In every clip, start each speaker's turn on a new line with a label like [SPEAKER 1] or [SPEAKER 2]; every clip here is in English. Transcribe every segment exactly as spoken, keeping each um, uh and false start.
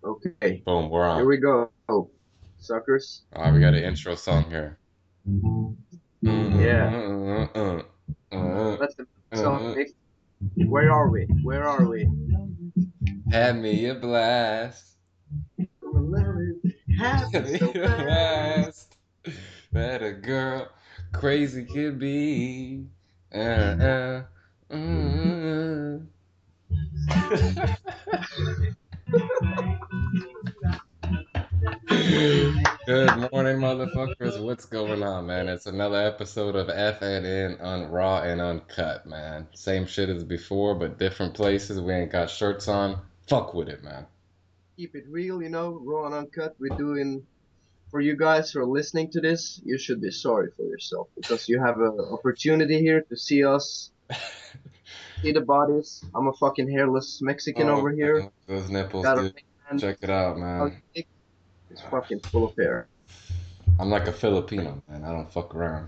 [SPEAKER 1] Okay,
[SPEAKER 2] Boom, we're
[SPEAKER 1] here
[SPEAKER 2] on.
[SPEAKER 1] we go, suckers.
[SPEAKER 2] All right, we got an intro song here.
[SPEAKER 1] Yeah,
[SPEAKER 2] Uh,
[SPEAKER 1] let's the song. Nick. Where are we? Where are we?
[SPEAKER 2] Had me a blast. Had
[SPEAKER 1] Happens
[SPEAKER 2] me
[SPEAKER 1] so
[SPEAKER 2] a
[SPEAKER 1] fast.
[SPEAKER 2] blast. That a girl crazy could be. Uh, uh, mm. Good morning, motherfuckers. What's going on, man? It's another episode of F and N on Raw and Uncut, man. Same shit as before, but different places. We ain't got shirts on. Fuck with it, man.
[SPEAKER 1] Keep it real, you know, raw and uncut. We're doing for you guys who are listening to this. You should be sorry for yourself because you have an opportunity here to see us, see the bodies. I'm a fucking hairless Mexican
[SPEAKER 2] Oh
[SPEAKER 1] over here.
[SPEAKER 2] man, those nipples,
[SPEAKER 1] Got a
[SPEAKER 2] dude.
[SPEAKER 1] man.
[SPEAKER 2] Check it out,
[SPEAKER 1] Hug
[SPEAKER 2] man.
[SPEAKER 1] dick. It's fucking full of hair.
[SPEAKER 2] I'm like a Filipino, man. I don't fuck around.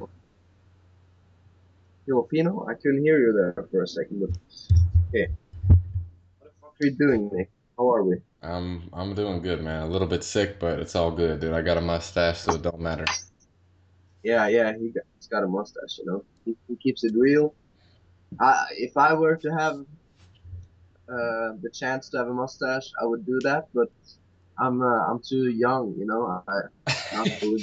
[SPEAKER 1] Filipino? I couldn't hear you there for a second, but okay. What the fuck are you doing, Nick? How are we?
[SPEAKER 2] I'm I'm doing good, man. A little bit sick, but it's all good, dude. I got a mustache, so it don't matter.
[SPEAKER 1] Yeah, yeah, he got, he's got a mustache, you know. He, he keeps it real. I, if I were to have uh, the chance to have a mustache, I would do that, but I'm uh, I'm too young, you know. I not fully.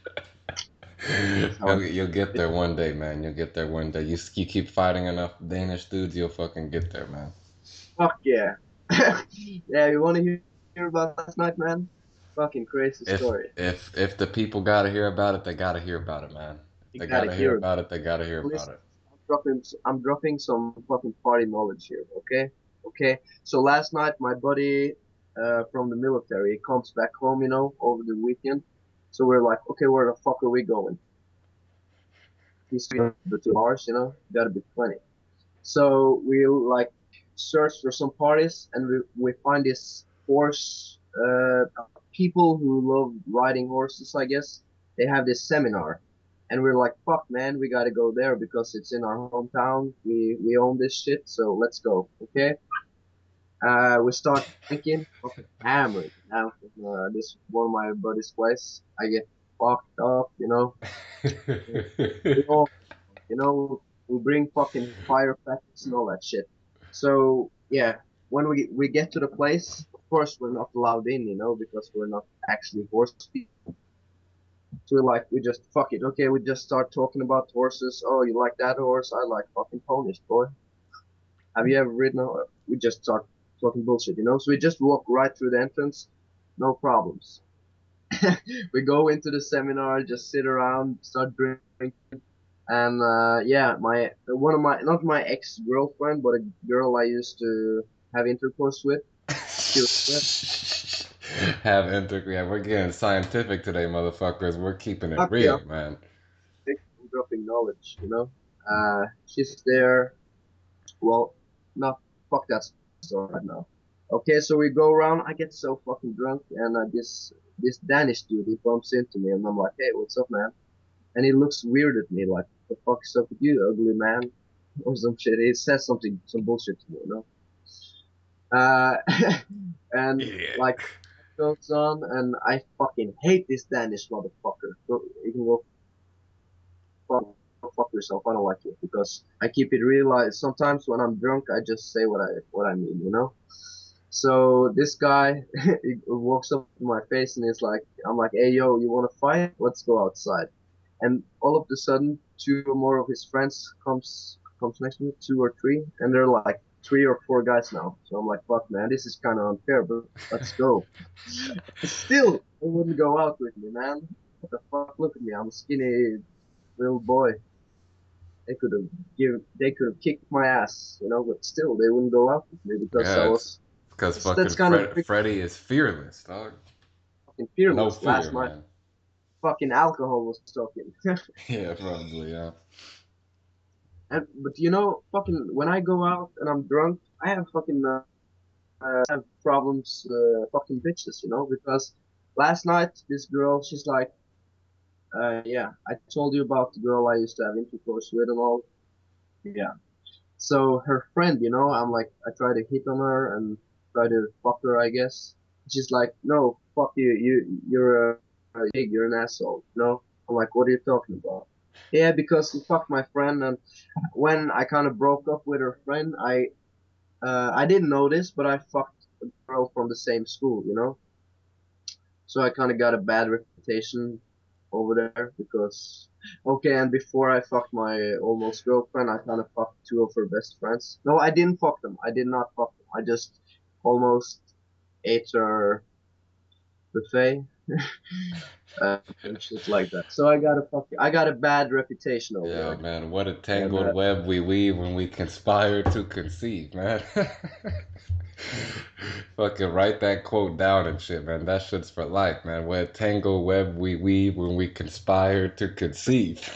[SPEAKER 1] That's how I.
[SPEAKER 2] You'll you'll get there one day, man. You'll get there one day. You s- you keep fighting enough Danish dudes, you'll fucking get there, man.
[SPEAKER 1] Fuck yeah. Yeah, you want to hear, hear about last night, man? Fucking crazy
[SPEAKER 2] If
[SPEAKER 1] story.
[SPEAKER 2] if if the people gotta hear about it, they gotta hear about it, man. If
[SPEAKER 1] You
[SPEAKER 2] they
[SPEAKER 1] gotta
[SPEAKER 2] gotta hear
[SPEAKER 1] hear it.
[SPEAKER 2] about it, they gotta hear about
[SPEAKER 1] Listen,
[SPEAKER 2] it.
[SPEAKER 1] I'm dropping I'm dropping some fucking party knowledge here, okay? Okay. So last night my buddy uh, from the military comes back home, you know, over the weekend. So we're like, okay, where the fuck are we going? He's the two hours, you know, gotta be plenty. So we like search for some parties, and we we find this horse. Uh, people who love riding horses, I guess, they have this seminar, and we're like, fuck, man, we gotta go there because it's in our hometown. We we own this shit, so let's go. Okay. Uh, we start drinking, fucking hammered. Now, uh, this one of my buddy's place. I get fucked up, you know. We all you know, we bring fucking firecrackers and all that shit. So yeah, when we we get to the place, of course we're not allowed in, you know, because we're not actually horse people. So we're like, we just fuck it. Okay, we just start talking about horses. Oh, you like that horse? I like fucking ponies, boy. Have you ever ridden a horse? We just start talking bullshit, you know. So we just walk right through the entrance, no problems. We go into the seminar, just sit around, start drinking. And uh, yeah, my one of my not my ex girlfriend, but a girl I used to have intercourse with. She was there.
[SPEAKER 2] Have integrity. Yeah, we're getting scientific today, motherfuckers. We're keeping it
[SPEAKER 1] Fuck yeah,
[SPEAKER 2] real, man.
[SPEAKER 1] I'm dropping knowledge, you know. Uh, she's there. Well, not fuck that story right now. Okay, so we go around. I get so fucking drunk, and uh, this this Danish dude he bumps into me, and I'm like, hey, what's up, man? And he looks weird at me, like, the fuck is up with you, ugly man, or some shit. He says something, some bullshit to me, you know. Uh, and
[SPEAKER 2] Yeah.
[SPEAKER 1] like goes on, and I fucking hate this Danish motherfucker. Go, you can go fuck, go fuck yourself. I don't like you because I keep it real. Like, sometimes when I'm drunk, I just say what I what I mean, you know. So this guy he walks up to my face and he's like, I'm like, hey yo, you want to fight? Let's go outside. And all of a sudden, two or more of his friends comes comes next to me, two or three, and they're like three or four guys now. So I'm like, fuck, man, this is kind of unfair, but let's go. Still, they wouldn't go out with me, man. What the fuck? Look at me, I'm a skinny little boy. They could have give, they could have kicked my ass, you know, but still, they wouldn't go out with me because I
[SPEAKER 2] Yeah, it's
[SPEAKER 1] was.
[SPEAKER 2] because
[SPEAKER 1] That's, that's
[SPEAKER 2] fucking
[SPEAKER 1] kind of
[SPEAKER 2] Fred Freddy is fearless, dog.
[SPEAKER 1] fucking
[SPEAKER 2] No
[SPEAKER 1] fearless.
[SPEAKER 2] fear,
[SPEAKER 1] Last night,
[SPEAKER 2] man.
[SPEAKER 1] fucking alcohol was talking.
[SPEAKER 2] Yeah, probably, yeah.
[SPEAKER 1] And but you know, fucking when I go out and I'm drunk, I have fucking uh, have problems uh, fucking bitches, you know, because last night this girl, she's like, uh, yeah, I told you about the girl I used to have intercourse with and all. Yeah. So her friend, you know, I'm like, I try to hit on her and try to fuck her, I guess. She's like, no, fuck you, you, you're a, a pig, you're an asshole. No, I'm like, what are you talking about? Yeah, because he fucked my friend, and when I kind of broke up with her friend, I, uh, I didn't know this, but I fucked a girl from the same school, you know. So I kind of got a bad reputation over there because, okay, and before I fucked my almost girlfriend, I kind of fucked two of her best friends. No, I didn't fuck them. I did not fuck them. I just almost ate her buffet uh, and shit like that. So I got a fuck, I got a bad reputation over
[SPEAKER 2] Yeah,
[SPEAKER 1] there.
[SPEAKER 2] man, what a
[SPEAKER 1] And
[SPEAKER 2] tangled
[SPEAKER 1] uh,
[SPEAKER 2] web we weave when we conspire to conceive, man. Fucking write that quote down and shit, man. That shit's for life, man. What a tangled web we weave when we conspire to conceive.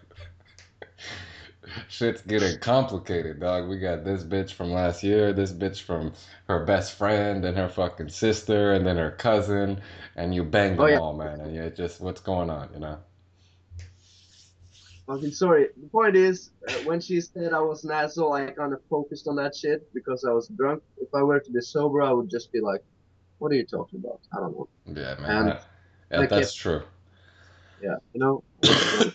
[SPEAKER 2] Shit's getting complicated, dog. We got this bitch from last year, this bitch from her best friend, and her fucking sister, and then her cousin, and you bang
[SPEAKER 1] oh
[SPEAKER 2] them
[SPEAKER 1] yeah,
[SPEAKER 2] all, man. And you just, what's going on, you know?
[SPEAKER 1] fucking sorry. The point is, uh, when she said I was an asshole, I kind of focused on that shit because I was drunk. If I were to be sober, I would just be like, what are you talking about? I don't know.
[SPEAKER 2] Yeah, man.
[SPEAKER 1] And
[SPEAKER 2] I, yeah,
[SPEAKER 1] I
[SPEAKER 2] that's
[SPEAKER 1] kept,
[SPEAKER 2] true.
[SPEAKER 1] yeah, you know, I was drunk.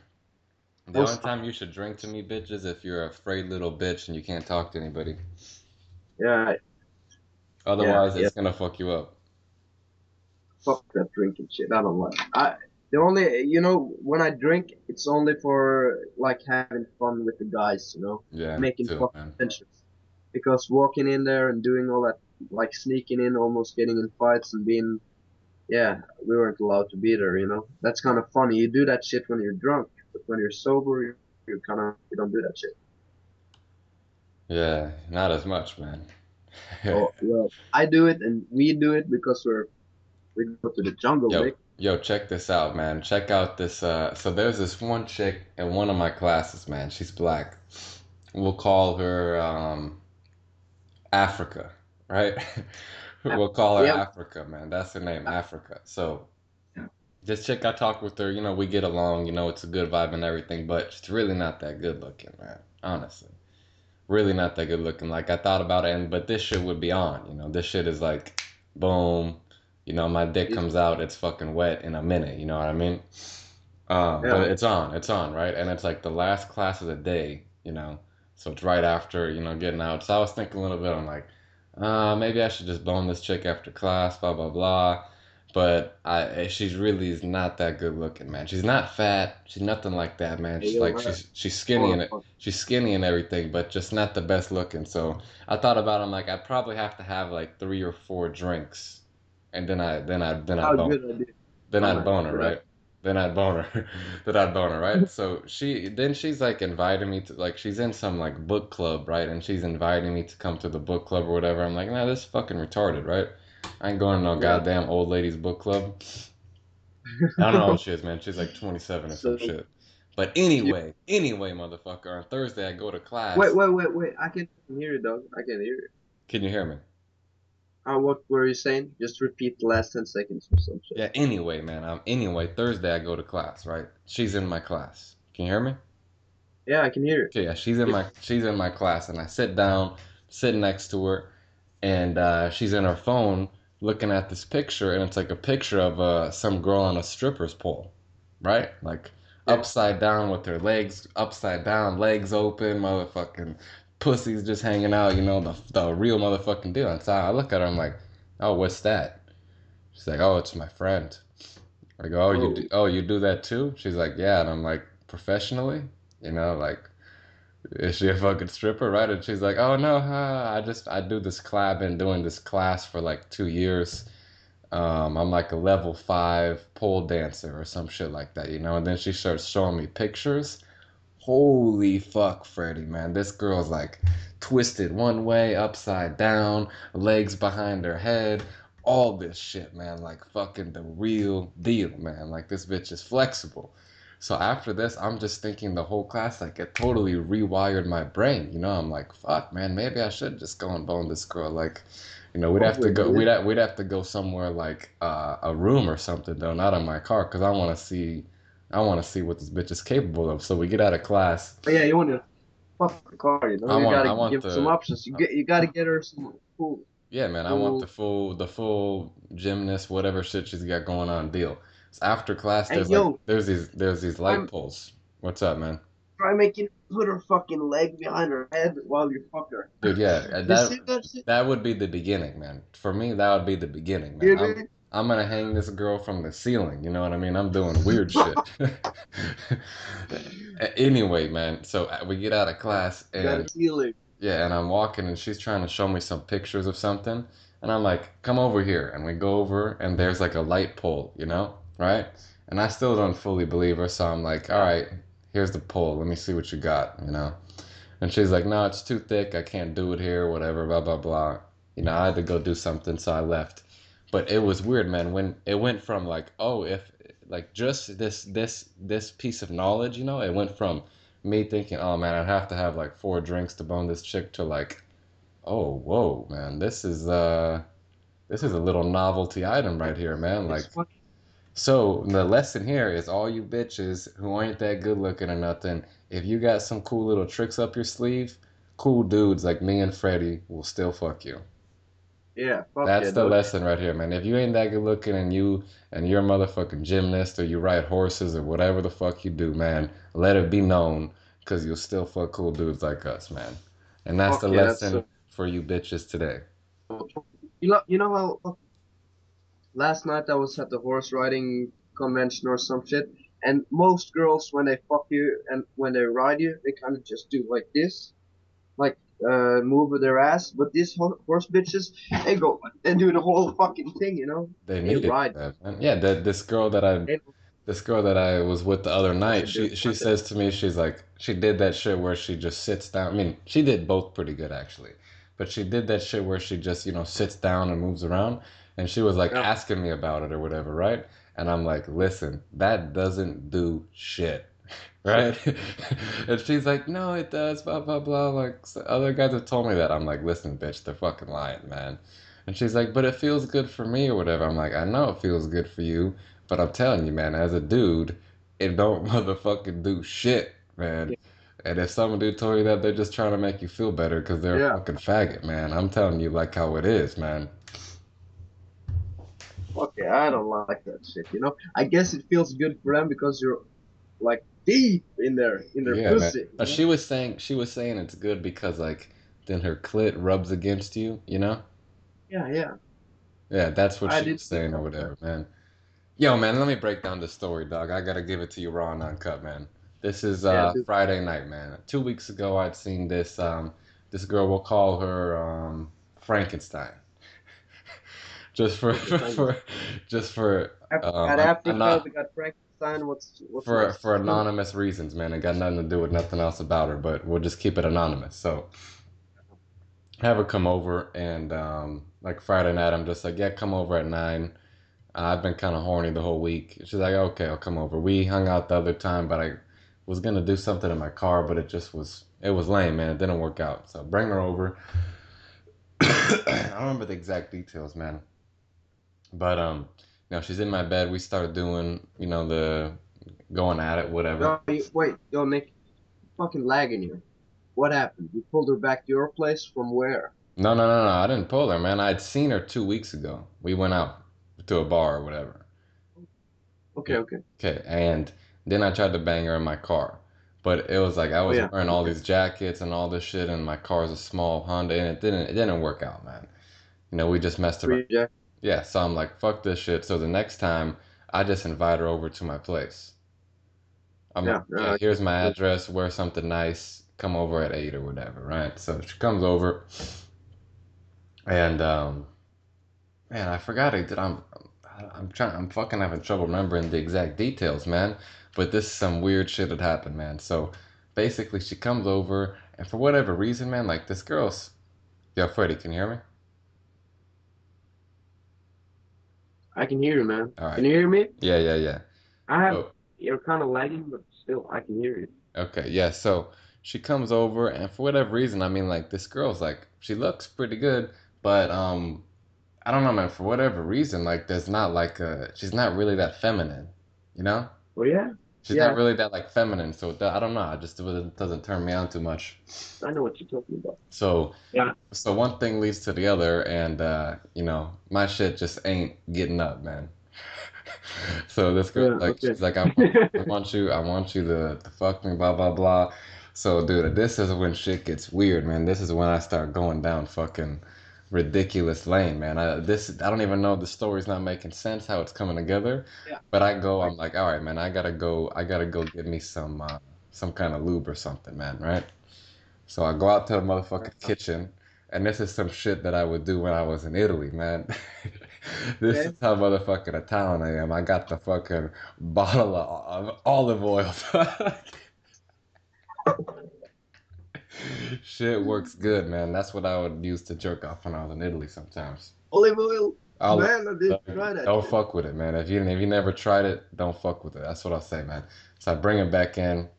[SPEAKER 1] I
[SPEAKER 2] The only
[SPEAKER 1] was,
[SPEAKER 2] time you should drink to me, bitch, is if you're a afraid little bitch and you can't talk to anybody.
[SPEAKER 1] yeah, yeah,
[SPEAKER 2] Otherwise,
[SPEAKER 1] yeah.
[SPEAKER 2] it's gonna fuck you up.
[SPEAKER 1] Fuck that drinking shit. I don't like. I the only, you know, when I drink, it's only for like having fun with the guys, you know,
[SPEAKER 2] Yeah, me
[SPEAKER 1] making
[SPEAKER 2] too,
[SPEAKER 1] fucking
[SPEAKER 2] man.
[SPEAKER 1] tensions. Because walking in there and doing all that, like sneaking in, almost getting in fights and being, yeah, we weren't allowed to be there, you know. That's kind of funny. You do that shit when you're drunk, but when you're sober, you, you kind of you don't do that shit.
[SPEAKER 2] Yeah, not as much, man.
[SPEAKER 1] Oh well, I do it and we do it because we're we go to the jungle,
[SPEAKER 2] Yo,
[SPEAKER 1] Nick.
[SPEAKER 2] yo, check this out, man. Check out this. Uh, so there's this one chick in one of my classes, man. She's black. We'll call her um, Africa, right?
[SPEAKER 1] Uh,
[SPEAKER 2] We'll call her
[SPEAKER 1] Yeah,
[SPEAKER 2] Africa, man. That's her name, Africa. So this chick, I talk with her. You know, we get along. You know, it's a good vibe and everything, but she's really not that good looking, man. Honestly, really not that good looking. Like I thought about it, and but this shit would be on. You know, this shit is like, boom. You know, my dick
[SPEAKER 1] it's,
[SPEAKER 2] comes out, it's fucking wet in a minute. You know what I mean? Um, but
[SPEAKER 1] yeah.
[SPEAKER 2] it's on, it's on, right? And it's like the last class of the day, you know. So it's right after, you know, getting out. So I was thinking a little bit, I'm like, uh, maybe I should just bone this chick after class, blah blah blah. But I, eh, she's really is not that good looking, man. She's not fat, she's nothing like that, man.
[SPEAKER 1] Hey,
[SPEAKER 2] She's
[SPEAKER 1] yo,
[SPEAKER 2] like
[SPEAKER 1] uh,
[SPEAKER 2] she's she's skinny
[SPEAKER 1] hold
[SPEAKER 2] and it,
[SPEAKER 1] on.
[SPEAKER 2] she's skinny and everything, but just not the best looking. So I thought about, it, I'm like, I'd probably have to have like three or four drinks, and then I then I then I'd
[SPEAKER 1] Oh,
[SPEAKER 2] bone
[SPEAKER 1] good idea.
[SPEAKER 2] then
[SPEAKER 1] Oh
[SPEAKER 2] I'd
[SPEAKER 1] man,
[SPEAKER 2] bone her,
[SPEAKER 1] good idea.
[SPEAKER 2] right? Then I'd bone her. Then I'd bone her, right? So she then she's like inviting me to like she's in some like book club, right? And she's inviting me to come to the book club or whatever. I'm like, nah, this is fucking retarded, right? I ain't going to no
[SPEAKER 1] Yeah.
[SPEAKER 2] goddamn old ladies book club. I don't know how old she is, man. She's like twenty-seven or some
[SPEAKER 1] So
[SPEAKER 2] shit. But
[SPEAKER 1] you
[SPEAKER 2] anyway, anyway, motherfucker, on Thursday I go to
[SPEAKER 1] wait,
[SPEAKER 2] class.
[SPEAKER 1] wait, wait, wait. I can hear you, dog. I can hear you.
[SPEAKER 2] Can you hear me?
[SPEAKER 1] Uh, what were you saying? Just repeat the last ten seconds or some shit.
[SPEAKER 2] Yeah, anyway, man. Um, anyway, Thursday I go to class, right? She's in my class. Can you hear me?
[SPEAKER 1] Yeah, I can hear
[SPEAKER 2] Okay, yeah, she's in
[SPEAKER 1] you.
[SPEAKER 2] my she's in my class, and I sit down, sit next to her, and uh, she's in her phone looking at this picture, and it's like a picture of uh, some girl on a stripper's pole, right? Like
[SPEAKER 1] Yeah.
[SPEAKER 2] upside down with her legs upside down, legs open, motherfucking pussy's just hanging out, you know, the the real motherfucking deal. And so I look at her, I'm like, oh, what's that? She's like, oh, it's my friend. I go, oh, you do,
[SPEAKER 1] Oh,
[SPEAKER 2] oh, you do that too? She's like, yeah, and I'm like, professionally, you know, like. Is she a fucking stripper, right? And she's like, "Oh no, uh, I just I do this class. Been doing this class for like two years. Um, I'm like a level five pole dancer or some shit like that, you know." And then she starts showing me pictures. Holy fuck, Freddie, man, this girl's like twisted one way, upside down, legs behind her head, all this shit, man. Like fucking the real deal, man. Like this bitch is flexible. So after this, I'm just thinking the whole class, like it totally rewired my brain. You know, I'm like, fuck, man, maybe I should just go and bone this girl. Like, you know, we'd have to
[SPEAKER 1] probably,
[SPEAKER 2] go,
[SPEAKER 1] dude.
[SPEAKER 2] we'd have, we'd have to go somewhere like uh, a room or something, though, not in my car, because I want to see, I want to see what this bitch is capable of. So we get out of class.
[SPEAKER 1] But yeah, you want to fuck the car, you know?
[SPEAKER 2] I
[SPEAKER 1] You
[SPEAKER 2] want,
[SPEAKER 1] gotta
[SPEAKER 2] I want
[SPEAKER 1] give her some
[SPEAKER 2] the,
[SPEAKER 1] options. You get, you gotta get her some food.
[SPEAKER 2] Yeah, man, I want the
[SPEAKER 1] Full.
[SPEAKER 2] full the full gymnast, whatever shit she's got going on deal. So after class,
[SPEAKER 1] Hey
[SPEAKER 2] there's like
[SPEAKER 1] yo,
[SPEAKER 2] there's these there's these light
[SPEAKER 1] I'm
[SPEAKER 2] poles. What's up, man?
[SPEAKER 1] try making put her fucking leg behind her head while you fuck her.
[SPEAKER 2] Dude, yeah, uh,
[SPEAKER 1] You
[SPEAKER 2] that
[SPEAKER 1] see that shit?
[SPEAKER 2] that would be the beginning, man. For me, that would be the beginning, man.
[SPEAKER 1] You
[SPEAKER 2] I'm
[SPEAKER 1] mean?
[SPEAKER 2] I'm gonna hang this girl from the ceiling, you know what I mean? I'm doing weird shit. A- Anyway, man, so uh, we get out of class
[SPEAKER 1] Got a
[SPEAKER 2] and
[SPEAKER 1] ceiling.
[SPEAKER 2] yeah, and I'm walking and she's trying to show me some pictures of something. And I'm like, come over here. And we go over and there's like a light pole, you know, right? And I still don't fully believe her. So I'm like, all
[SPEAKER 1] Yeah.
[SPEAKER 2] right, here's the pole. Let me see what you got, you know? And she's like, no, it's too thick. I can't do it here, whatever, blah, blah, blah. You know, I had to go do something. So I left. But it was weird, man, when it went from like, oh, if like just this this this piece of knowledge, you know, it went from me thinking, oh man, I'd have to have like four drinks to bone this chick to like, oh, whoa, man, this is uh this is a little novelty item right here, man. Like,
[SPEAKER 1] It's fucking
[SPEAKER 2] so the lesson here is all you bitches who ain't that good looking or nothing, if you got some cool little tricks up your sleeve, cool dudes like me and Freddie will still fuck you.
[SPEAKER 1] yeah. Fuck
[SPEAKER 2] That's
[SPEAKER 1] yeah,
[SPEAKER 2] the
[SPEAKER 1] dog.
[SPEAKER 2] lesson right here, man. If you ain't that good looking and you and you're a motherfucking gymnast or you ride horses or whatever the fuck you do, man, let it be known because you'll still fuck cool dudes like us, man. And that's the
[SPEAKER 1] Fuck yeah, that's
[SPEAKER 2] lesson
[SPEAKER 1] so.
[SPEAKER 2] for you bitches today.
[SPEAKER 1] You know, you know how last night I was at the horse riding convention or some shit, and most girls when they fuck you and when they ride you, they kind of just do like this, like uh move with their ass. But these ho- horse bitches, they go and do the whole fucking thing, you know?
[SPEAKER 2] They
[SPEAKER 1] They
[SPEAKER 2] needed
[SPEAKER 1] ride.
[SPEAKER 2] that, man. Yeah, that this girl that I
[SPEAKER 1] They
[SPEAKER 2] this girl that I was with the other
[SPEAKER 1] don't
[SPEAKER 2] night,
[SPEAKER 1] want to do
[SPEAKER 2] she she
[SPEAKER 1] it.
[SPEAKER 2] says to me, she's like, she did that shit where she just sits down. I mean, she did both pretty good actually, but she did that shit where she just, you know, sits down and moves around, and she was like
[SPEAKER 1] Yeah,
[SPEAKER 2] asking me about it or whatever, right? And I'm like, listen, that doesn't do shit,
[SPEAKER 1] shit.
[SPEAKER 2] right? And she's like, no, it does, blah blah blah. Like so other guys have told me that. I'm like, listen, bitch, they're fucking lying, man. And she's like, but it feels good for me or whatever. I'm like, I know it feels good for you, but I'm telling you, man, as a dude, it don't motherfucking do shit, man.
[SPEAKER 1] Yeah,
[SPEAKER 2] And if some dude told you that, they're just trying to make you feel better because they're a
[SPEAKER 1] yeah.
[SPEAKER 2] fucking faggot, man. I'm telling you like how it is, man.
[SPEAKER 1] Fuck yeah, I don't like that shit. You know, I guess it feels good for them because you're like deep in their in their
[SPEAKER 2] Yeah, man.
[SPEAKER 1] pussy.
[SPEAKER 2] Uh,
[SPEAKER 1] You know?
[SPEAKER 2] she was saying she was saying it's good because like then her clit rubs against you, you know?
[SPEAKER 1] Yeah, yeah.
[SPEAKER 2] Yeah, that's what
[SPEAKER 1] I
[SPEAKER 2] she
[SPEAKER 1] did
[SPEAKER 2] was
[SPEAKER 1] think
[SPEAKER 2] saying or
[SPEAKER 1] about that.
[SPEAKER 2] whatever, man. Yo, man, let me break down this story, dog. I gotta give it to you raw and uncut, man. This is
[SPEAKER 1] Yeah,
[SPEAKER 2] uh
[SPEAKER 1] dude.
[SPEAKER 2] Friday night, man. Two weeks ago, I'd seen this um this girl. We'll call her um Frankenstein, just for
[SPEAKER 1] Frankenstein is.
[SPEAKER 2] for just for
[SPEAKER 1] Af-
[SPEAKER 2] um
[SPEAKER 1] At
[SPEAKER 2] an,
[SPEAKER 1] Africa,
[SPEAKER 2] an,
[SPEAKER 1] we got Frankenstein. What's what's
[SPEAKER 2] for
[SPEAKER 1] next?
[SPEAKER 2] for anonymous reasons, man. It got nothing to do with nothing else about her, but we'll just keep it anonymous. So have her come over and um like Friday night, I'm just like, yeah, come over at nine. I've been kind of horny the whole week. She's like, okay, I'll come over. We hung out the other time, but I was gonna do something in my car, but it just was it was lame, man. It didn't work out. So bring her over. I don't remember the exact details, man. But um, you know, she's in my bed. We started doing, you know, the going at it, whatever.
[SPEAKER 1] No, you, wait, yo, Nick, fucking lagging here. What happened? You pulled her back to your place from where?
[SPEAKER 2] No, no, no, no. I didn't pull her, man. I'd seen her two weeks ago. We went out to a bar or whatever.
[SPEAKER 1] Okay,
[SPEAKER 2] Yeah.
[SPEAKER 1] okay.
[SPEAKER 2] Okay. And then I tried to bang her in my car. But it was like I
[SPEAKER 1] Oh
[SPEAKER 2] was
[SPEAKER 1] yeah,
[SPEAKER 2] wearing all
[SPEAKER 1] okay.
[SPEAKER 2] these jackets and all this shit and my car's a small Honda and it didn't it didn't work out, man. You know, we just messed around.
[SPEAKER 1] Free Jack.
[SPEAKER 2] Yeah, so I'm like, fuck this shit. So the next time I just invite her over to my place. I'm like,
[SPEAKER 1] Yeah,
[SPEAKER 2] yeah,
[SPEAKER 1] uh,
[SPEAKER 2] here's my address, wear something nice, come over at eight or whatever, right? So she comes over and um man, I forgot it. Did I'm I'm trying. I'm fucking having trouble remembering the exact details, man. But this some weird shit had happened, man. So basically, she comes over, and for whatever reason, man, like this girl's. Yo, Freddie, can you hear me?
[SPEAKER 1] I can hear you, man.
[SPEAKER 2] All
[SPEAKER 1] Can
[SPEAKER 2] right.
[SPEAKER 1] you hear me?
[SPEAKER 2] Yeah, yeah, yeah.
[SPEAKER 1] I have.
[SPEAKER 2] So
[SPEAKER 1] You're kind of lagging, but still, I can hear you.
[SPEAKER 2] okay, yeah. So she comes over, and for whatever reason, I mean, like this girl's like she looks pretty good, but um, I don't know, man. For whatever reason, like there's not like a she's not really that feminine, you know?
[SPEAKER 1] Oh yeah.
[SPEAKER 2] She's not
[SPEAKER 1] Yeah,
[SPEAKER 2] really that like feminine, so it, I don't know. I just it doesn't turn me on too much.
[SPEAKER 1] I know what you're talking about.
[SPEAKER 2] So
[SPEAKER 1] Yeah.
[SPEAKER 2] so one thing leads to the other, and uh, you know, my shit just ain't getting up, man. So this girl,
[SPEAKER 1] Yeah.
[SPEAKER 2] like,
[SPEAKER 1] Okay.
[SPEAKER 2] she's like, I want, I want you, I want you to, to fuck me, blah blah blah. So, dude, this is when shit gets weird, man. This is when I start going down fucking ridiculous lane, man. I this, I don't even know the story's not making sense how it's coming together,
[SPEAKER 1] Yeah.
[SPEAKER 2] but I go,
[SPEAKER 1] Like,
[SPEAKER 2] I'm like, all right, man, I gotta go, I gotta go get me some, uh, some kind of lube or something, man, right? So I go out to the motherfucking kitchen, and this is some shit that I would do when I was in Italy, man. This is
[SPEAKER 1] okay.
[SPEAKER 2] how motherfucking Italian I am. I got the fucking bottle of, of olive oil. Shit works good, man. That's what I would use to jerk off when I was in Italy sometimes.
[SPEAKER 1] Olive oil.
[SPEAKER 2] Olive,
[SPEAKER 1] Man, I did try that
[SPEAKER 2] don't
[SPEAKER 1] shit.
[SPEAKER 2] fuck with it, man. If you if you never tried it, don't fuck with it. That's what I'll say, man. So I bring it back in.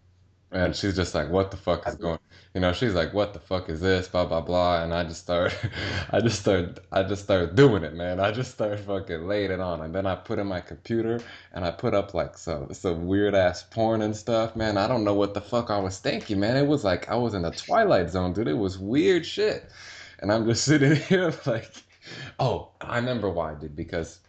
[SPEAKER 2] And she's just like, what the fuck is going, you know, she's like, what the fuck is this, blah, blah, blah. And I just start, I just start, I just started doing it, man. I just started fucking laying it on. And then I put in my computer and I put up like some, some weird ass porn and stuff, man. I don't know what the fuck I was thinking, man. It was like, I was in the Twilight Zone, dude. It was weird shit. And I'm just sitting here like, oh, I remember why I did, because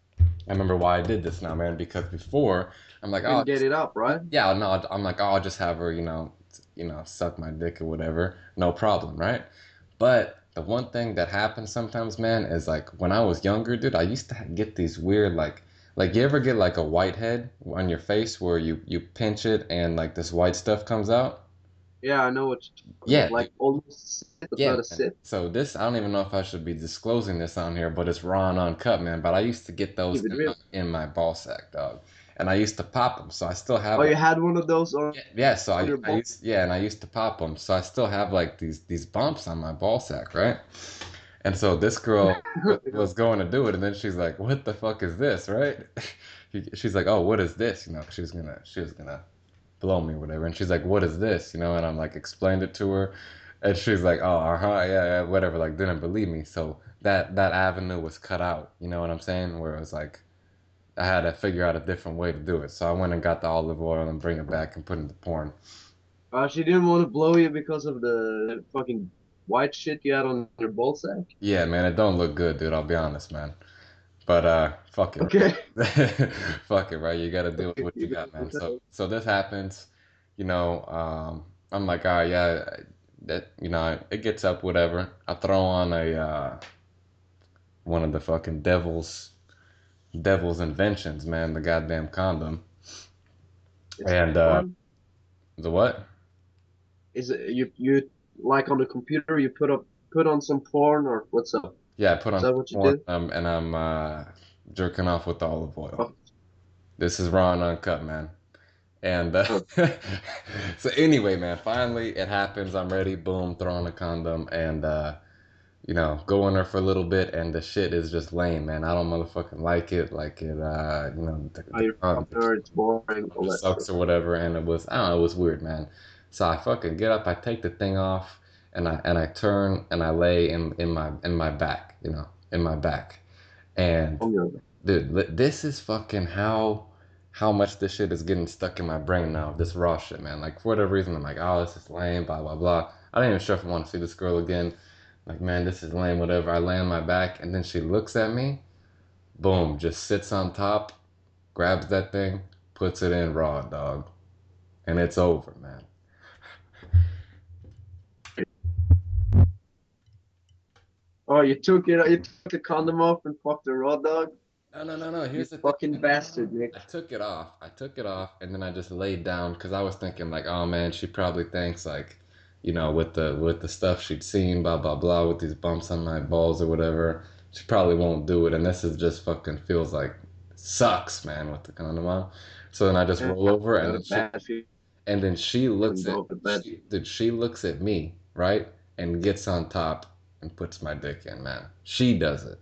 [SPEAKER 2] I remember why I did this now, man, because before, I'm like, oh,
[SPEAKER 1] Couldn't get it up, right?
[SPEAKER 2] yeah, no, I'm like, oh, I'll just have her, you know, you know, suck my dick or whatever, no problem, right? But the one thing that happens sometimes, man, is like when I was younger, dude, I used to get these weird like, like you ever get like a whitehead on your face where you you pinch it and like this white stuff comes out?
[SPEAKER 1] Yeah, I know what you're talking
[SPEAKER 2] Yeah,
[SPEAKER 1] about.
[SPEAKER 2] dude,
[SPEAKER 1] Like almost sit, but
[SPEAKER 2] yeah,
[SPEAKER 1] not a
[SPEAKER 2] man.
[SPEAKER 1] sit.
[SPEAKER 2] So this, I don't even know if I should be disclosing this on here, but it's raw and uncut, man. But I used to get those
[SPEAKER 1] Keep it
[SPEAKER 2] in
[SPEAKER 1] real.
[SPEAKER 2] my in my ball sack, dog, and I used to pop them, so I still
[SPEAKER 1] Oh,
[SPEAKER 2] have
[SPEAKER 1] you
[SPEAKER 2] like.
[SPEAKER 1] had one of those on,
[SPEAKER 2] Yeah, yeah, so
[SPEAKER 1] on
[SPEAKER 2] I,
[SPEAKER 1] your
[SPEAKER 2] I
[SPEAKER 1] ball?
[SPEAKER 2] used yeah, and I used to pop them. So I still have like these these bumps on my ball sack, right? And so this girl w was going to do it, and then she's like, "What the fuck is this?" Right? She- She's like, "Oh, what is this?" You know, she was gonna she was gonna blow me or whatever, and she's like, "What is this?" You know, and I'm like explained it to her, and she's like, "Oh, uh-huh, yeah, yeah, whatever." Like didn't believe me. So that that avenue was cut out. You know what I'm saying? Where it was like I had to figure out a different way to do it. So I went and got the olive oil and bring it back and put it in the porn.
[SPEAKER 1] Uh, she didn't want to blow you because of the fucking white shit you had on your ball sack.
[SPEAKER 2] Yeah, man, it don't look good, dude. I'll be honest, man. But uh, fuck it,
[SPEAKER 1] Okay.
[SPEAKER 2] right? Fuck it, right? You gotta deal with
[SPEAKER 1] Okay,
[SPEAKER 2] what you
[SPEAKER 1] you
[SPEAKER 2] got,
[SPEAKER 1] go
[SPEAKER 2] man. So,
[SPEAKER 1] tell.
[SPEAKER 2] so this happens, you know. Um, I'm like, all right, yeah, that, you know, it gets up, whatever. I throw on a uh, one of the fucking devil's devil's inventions, man, the goddamn condom,
[SPEAKER 1] Is it
[SPEAKER 2] and uh,
[SPEAKER 1] porn?
[SPEAKER 2] the what?
[SPEAKER 1] Is it you you like on the computer you put up put on some porn or what's up?
[SPEAKER 2] Yeah, I put
[SPEAKER 1] Is
[SPEAKER 2] on
[SPEAKER 1] that
[SPEAKER 2] some
[SPEAKER 1] what you
[SPEAKER 2] porn,
[SPEAKER 1] do?
[SPEAKER 2] um, and I'm uh, jerking off with olive oil.
[SPEAKER 1] Oh,
[SPEAKER 2] This is raw and uncut, man. And uh,
[SPEAKER 1] oh.
[SPEAKER 2] so anyway, man, finally it happens. I'm ready. Boom, throw on a condom and uh, you know, go in there for a little bit, and the shit is just lame, man. I don't motherfucking like it. Like it, uh, you know, the,
[SPEAKER 1] How
[SPEAKER 2] the,
[SPEAKER 1] you're
[SPEAKER 2] con- the
[SPEAKER 1] fucking her, it's boring, all
[SPEAKER 2] condom
[SPEAKER 1] that shit.
[SPEAKER 2] sucks or whatever. And it was, I don't know, it was weird, man. So I fucking get up, I take the thing off, and I and I turn and I lay in in my in my back, you know, in my back. And
[SPEAKER 1] On your
[SPEAKER 2] dude, li- this is fucking how how much this shit is getting stuck in my brain now. This raw shit, man. Like for whatever reason, I'm like, oh, this is lame, blah blah blah. I don't even sure if I want to see this girl again. Like, man, this is lame, whatever. I lay on my back, and then she looks at me. Boom, just sits on top, grabs that thing, puts it in raw, dog, and it's over, man.
[SPEAKER 1] Oh, you took it you took the condom off and fucked the raw dog?
[SPEAKER 2] No, no, no, no.
[SPEAKER 1] You
[SPEAKER 2] Here's the thing,
[SPEAKER 1] fucking
[SPEAKER 2] man.
[SPEAKER 1] bastard,
[SPEAKER 2] I
[SPEAKER 1] Nick.
[SPEAKER 2] took it off. I took it off, and then I just laid down because I was thinking like, oh man, she probably thinks like, you know, with the with the stuff she'd seen, blah blah blah, with these bumps on my balls or whatever, she probably won't do it. And this is just fucking feels like sucks, man, with the condom on. So then I just
[SPEAKER 1] Yeah,
[SPEAKER 2] roll over, and
[SPEAKER 1] got a
[SPEAKER 2] then she
[SPEAKER 1] bad
[SPEAKER 2] and then she looks
[SPEAKER 1] feeling
[SPEAKER 2] at
[SPEAKER 1] off the bed.
[SPEAKER 2] she did she looks at me, right, and gets on top and puts my dick in, man. She does it,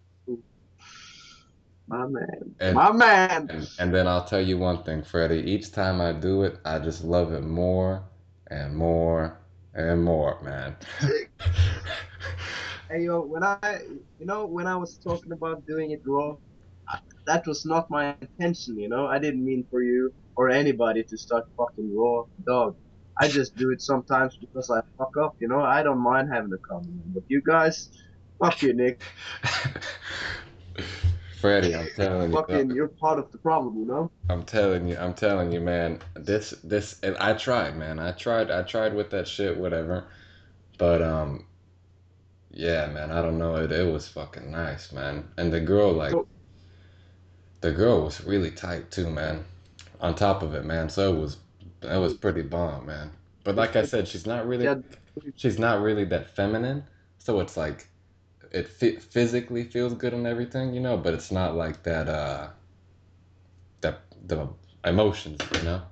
[SPEAKER 1] My man.
[SPEAKER 2] and
[SPEAKER 1] My man.
[SPEAKER 2] And and then I'll tell you one thing, Freddie. Each time I do it, I just love it more and more and more, man.
[SPEAKER 1] Sick. Hey yo, when I you know when I was talking about doing it raw, That was not my intention, you know. I didn't mean for you or anybody to start fucking raw dog. I just do it sometimes because I fuck up, you know. I don't mind having a comment, but you guys, fuck you, Nick.
[SPEAKER 2] Freddie, I'm telling you, though.
[SPEAKER 1] Fucking, you're part of the problem, you know.
[SPEAKER 2] I'm telling you, I'm telling you, man. This, this, and I tried, man. I tried, I tried with that shit, whatever. But um, yeah, man. I don't know. It, it was fucking nice, man. And the girl, like,
[SPEAKER 1] So
[SPEAKER 2] the girl was really tight too, man. On top of it, man. So it was, it was pretty bomb, man. But like I said, she's not really,
[SPEAKER 1] yeah,
[SPEAKER 2] she's not really that feminine. So it's like it fi- physically feels good and everything, you know. But it's not like that, uh, that the emotions, you know.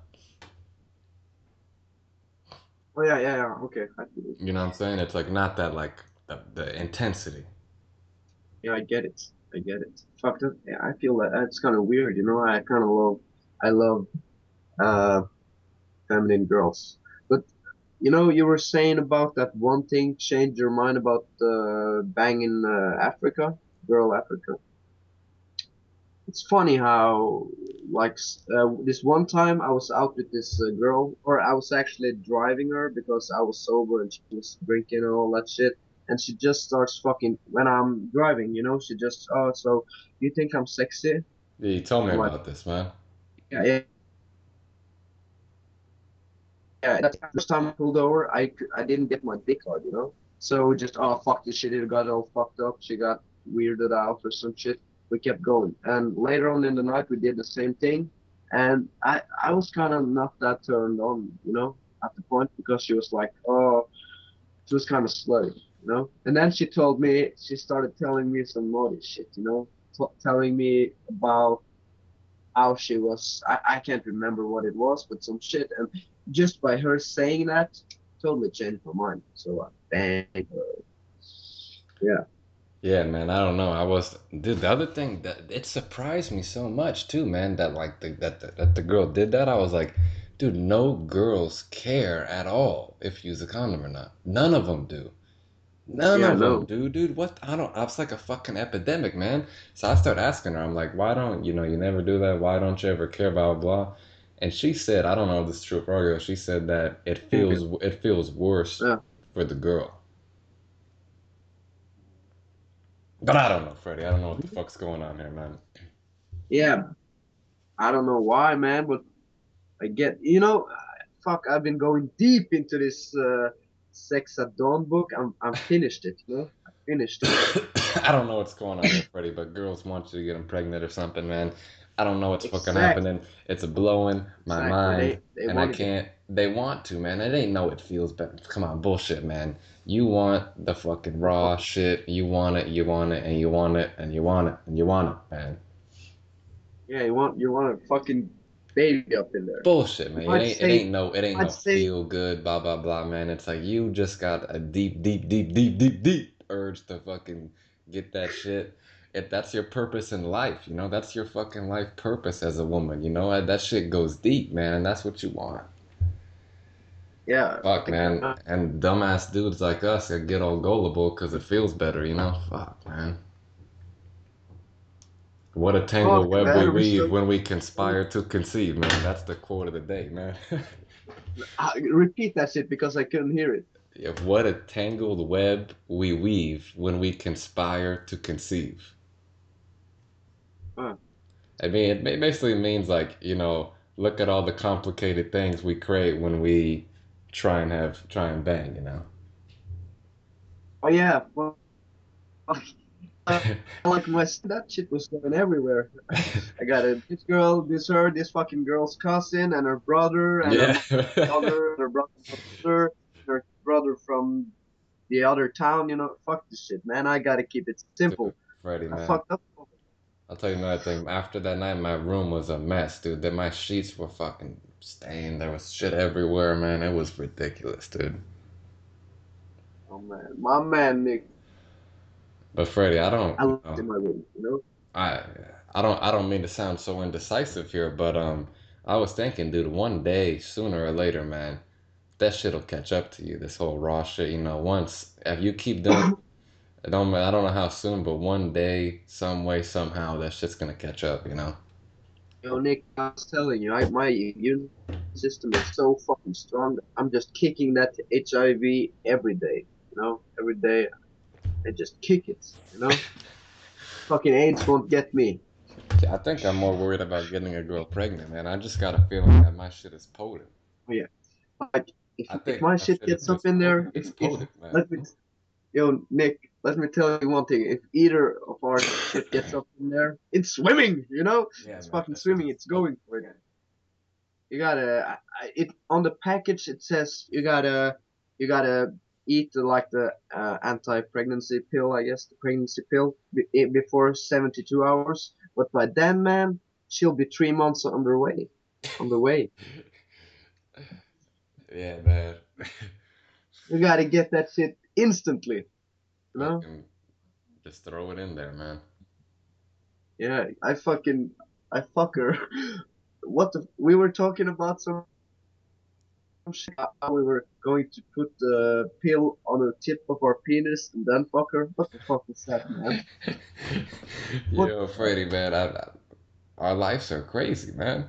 [SPEAKER 1] oh yeah, yeah, yeah. Okay, I feel it.
[SPEAKER 2] You know what I'm saying? It's like not that like the, the intensity.
[SPEAKER 1] Yeah, I get it. I get it. Fuck that. Yeah, I feel that that's kind of weird, you know. I kind of love, I love uh feminine girls, but you know, you were saying about that one thing changed your mind about uh, banging uh, Africa, girl Africa. It's funny how, like, uh, this one time I was out with this uh, girl, or I was actually driving her because I was sober and she was drinking and all that shit. And she just starts fucking when I'm driving, you know. She just, oh, so you think I'm sexy?
[SPEAKER 2] Yeah, you told me
[SPEAKER 1] I'm like,
[SPEAKER 2] about this, man.
[SPEAKER 1] yeah, yeah, yeah. That's the first time I pulled over. I c- I didn't get my dick hard, you know. So just, oh fuck this shit. It got all fucked up. She got weirded out or some shit. We kept going, and later on in the night we did the same thing. And I I was kind of not that turned on, you know, at the point because she was like, oh, she was kind of slutty, you know. And then she told me she started telling me some naughty shit, you know, t- telling me about how she was. I, I can't remember what it was, but some shit. And just by her saying that, totally changed my mind. So I banged her. Yeah.
[SPEAKER 2] Yeah, man, I don't know. I was, dude, the other thing that it surprised me so much too, man, that like the, that the, that the girl did that. I was like, dude, no girls care at all if you use a condom or not. None of them do. None
[SPEAKER 1] Yeah,
[SPEAKER 2] of them
[SPEAKER 1] no.
[SPEAKER 2] do, dude. What? I don't. I was like a fucking epidemic, man. So I started asking her. I'm like, why don't you know? You never do that. Why don't you ever care? Blah blah blah. And she said, I don't know if this is true or not. She said that it
[SPEAKER 1] Yeah.
[SPEAKER 2] feels it feels worse
[SPEAKER 1] Yeah.
[SPEAKER 2] for the girl. But I don't know, Freddie. I don't know what the fuck's going on here, man.
[SPEAKER 1] Yeah. I don't know why, man, but I get, you know, fuck, I've been going deep into this uh, Sex at Dawn book. I'm, I'm finished it, you know? I finished it.
[SPEAKER 2] I don't know what's going on here, Freddie, but girls want you to get them pregnant or something, man. I don't know what's fucking
[SPEAKER 1] Exactly.
[SPEAKER 2] happening. It's blowing my
[SPEAKER 1] Exactly.
[SPEAKER 2] mind,
[SPEAKER 1] They, they
[SPEAKER 2] and I
[SPEAKER 1] want to get,
[SPEAKER 2] can't. They want to, man. They ain't know it feels better. Come on, bullshit, man. You want the fucking
[SPEAKER 1] the
[SPEAKER 2] raw
[SPEAKER 1] fucking,
[SPEAKER 2] shit. You want it, you want it, and you want it, and you want it, and you want it, man.
[SPEAKER 1] yeah, you want, you want a fucking baby up in there.
[SPEAKER 2] Bullshit,
[SPEAKER 1] You
[SPEAKER 2] man. It
[SPEAKER 1] might
[SPEAKER 2] ain't. It
[SPEAKER 1] say,
[SPEAKER 2] ain't no. It ain't
[SPEAKER 1] might
[SPEAKER 2] no
[SPEAKER 1] say,
[SPEAKER 2] feel good. Blah blah blah, man. It's like you just got a deep, deep, deep, deep, deep, deep urge to fucking get that shit. If that's your purpose in life, you know, that's your fucking life purpose as a woman. You know, that shit goes deep, man. And that's what you want.
[SPEAKER 1] yeah,
[SPEAKER 2] Fuck,
[SPEAKER 1] like,
[SPEAKER 2] man.
[SPEAKER 1] uh,
[SPEAKER 2] And dumbass dudes like us that get all gullible because it feels better. You know, fuck, man. What a tangled
[SPEAKER 1] fuck,
[SPEAKER 2] web we
[SPEAKER 1] man, we're
[SPEAKER 2] weave
[SPEAKER 1] so,
[SPEAKER 2] when we conspire to conceive, man. That's the quote of the day, man.
[SPEAKER 1] uh, repeat that shit because I couldn't hear it.
[SPEAKER 2] Yeah, what a tangled web we weave when we conspire to conceive.
[SPEAKER 1] Uh,
[SPEAKER 2] I mean, it basically means like, you know, look at all the complicated things we create when we try and have, try and bang, you know?
[SPEAKER 1] oh yeah, well, uh, like my, that shit was going everywhere. I got a this girl, this her, this fucking girl's cousin, and her brother, and her
[SPEAKER 2] Yeah.
[SPEAKER 1] mother, and her brother, and her brother from the other town. You know, fuck this shit, man. I gotta keep it
[SPEAKER 2] Dude,
[SPEAKER 1] simple.
[SPEAKER 2] Freddie,
[SPEAKER 1] I
[SPEAKER 2] man.
[SPEAKER 1] fucked up.
[SPEAKER 2] I'll tell you another thing. After that night, my room was a mess, dude. That my sheets were fucking stained. There was shit everywhere, man. It was ridiculous, dude.
[SPEAKER 1] Oh man, my man Nick,
[SPEAKER 2] But Freddie, I don't,
[SPEAKER 1] I
[SPEAKER 2] you
[SPEAKER 1] looked
[SPEAKER 2] know,
[SPEAKER 1] in my room. You know,
[SPEAKER 2] I I don't I don't mean to sound so indecisive here, but um I was thinking, dude, one day, sooner or later, man, that shit'll catch up to you. This whole raw shit, you know, once if you keep doing I don't I don't know how soon, but one day, some way, somehow, that shit's gonna catch up, you know?
[SPEAKER 1] Yo, Nick, I was telling you, I, my immune system is so fucking strong. I'm just kicking that H I V every day, you know, every day I just kick it, you know. Fucking AIDS won't get me.
[SPEAKER 2] I think I'm more worried about getting a girl pregnant, man. I just got a feeling that my shit is potent.
[SPEAKER 1] Oh, yeah, like if
[SPEAKER 2] I
[SPEAKER 1] if
[SPEAKER 2] think
[SPEAKER 1] my
[SPEAKER 2] my
[SPEAKER 1] shit
[SPEAKER 2] shit is
[SPEAKER 1] gets up
[SPEAKER 2] just
[SPEAKER 1] in
[SPEAKER 2] potent.
[SPEAKER 1] there,
[SPEAKER 2] It's
[SPEAKER 1] if if
[SPEAKER 2] potent, man.
[SPEAKER 1] let me, yo, Nick, let me tell you one thing. If either of our shit gets up in there, it's swimming, you know.
[SPEAKER 2] Yeah,
[SPEAKER 1] It's
[SPEAKER 2] man,
[SPEAKER 1] fucking
[SPEAKER 2] that shit
[SPEAKER 1] swimming.
[SPEAKER 2] is
[SPEAKER 1] It's
[SPEAKER 2] potent.
[SPEAKER 1] going for it. You gotta I- I- it on the package. It says you gotta you gotta eat the, like the uh, anti-pregnancy pill, I guess, the pregnancy pill be, eh, before seventy-two hours. But by then, man, she'll be three months on the way. On the way.
[SPEAKER 2] Yeah, man.
[SPEAKER 1] You gotta get that shit instantly. You know?
[SPEAKER 2] Fucking just throw it in there, man.
[SPEAKER 1] Yeah, I fucking I fuck her. What the? We were talking about some shit. How we were going to put the pill on the tip of our penis and then fuck her. What the fuck is that, man? What?
[SPEAKER 2] Yo, Freddie, man, I, I, our lives are crazy, man.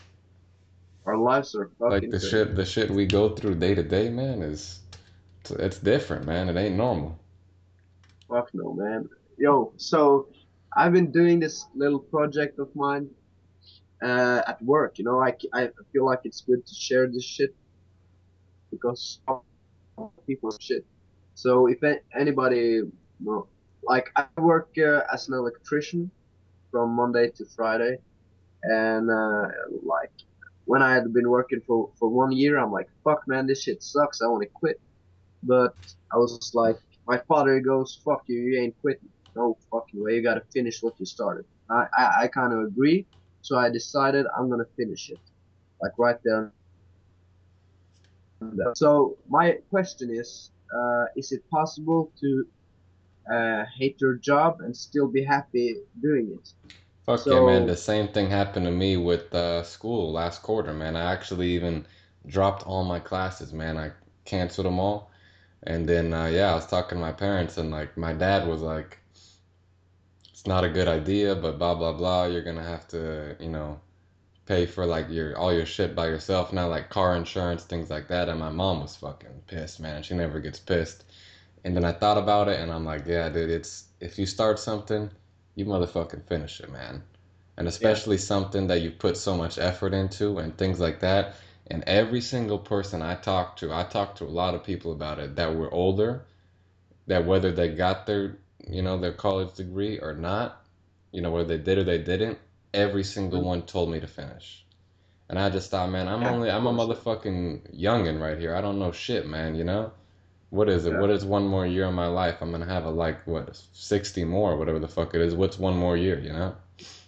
[SPEAKER 1] Our lives are
[SPEAKER 2] Like
[SPEAKER 1] fucking
[SPEAKER 2] the
[SPEAKER 1] crazy.
[SPEAKER 2] shit, the shit we go through day to day, man, is it's different, man. It ain't normal.
[SPEAKER 1] Fuck no, man. Yo, so I've been doing this little project of mine uh, at work. You know, I, I feel like it's good to share this shit because people shit. So if anybody, well, like I work uh, as an electrician from Monday to Friday, and uh, like when I had been working for for one year, I'm like, fuck man, this shit sucks. I want to quit. But I was like, my father goes, fuck you, you ain't quitting. No fucking way, you gotta finish what you started. I I, I kind of agree, so I decided I'm gonna finish it, like right there. And there. So my question is, uh, is it possible to uh, hate your job and still be happy doing it?
[SPEAKER 2] Fuck yeah, man.
[SPEAKER 1] So
[SPEAKER 2] The same thing happened to me with uh, school last quarter, man. I actually even dropped all my classes, man. I canceled them all. And then, uh, yeah, I was talking to my parents, and like my dad was like, "It's not a good idea, but blah blah blah. You're gonna have to, you know, pay for like your all your shit by yourself now, like car insurance, things like that." And my mom was fucking pissed, man. She never gets pissed. And then I thought about it, and I'm like, yeah, dude, it's if you start something, you motherfucking finish it, man. And
[SPEAKER 1] yeah,
[SPEAKER 2] especially something that you put so much effort into and things like that. And every single person I talked to, I talked to a lot of people about it that were older, that whether they got their, you know, their college degree or not, you know, whether they did or they didn't, every single
[SPEAKER 1] mm,
[SPEAKER 2] one told me to finish. And I just thought, man, I'm
[SPEAKER 1] yeah,
[SPEAKER 2] only,
[SPEAKER 1] of
[SPEAKER 2] I'm a
[SPEAKER 1] course, yeah,
[SPEAKER 2] motherfucking youngin' right here. I don't know shit, man, you know? What is it?
[SPEAKER 1] yeah,
[SPEAKER 2] What is one more year in my life? I'm gonna have a like what sixty more, whatever the fuck it is. What's one more year, you know?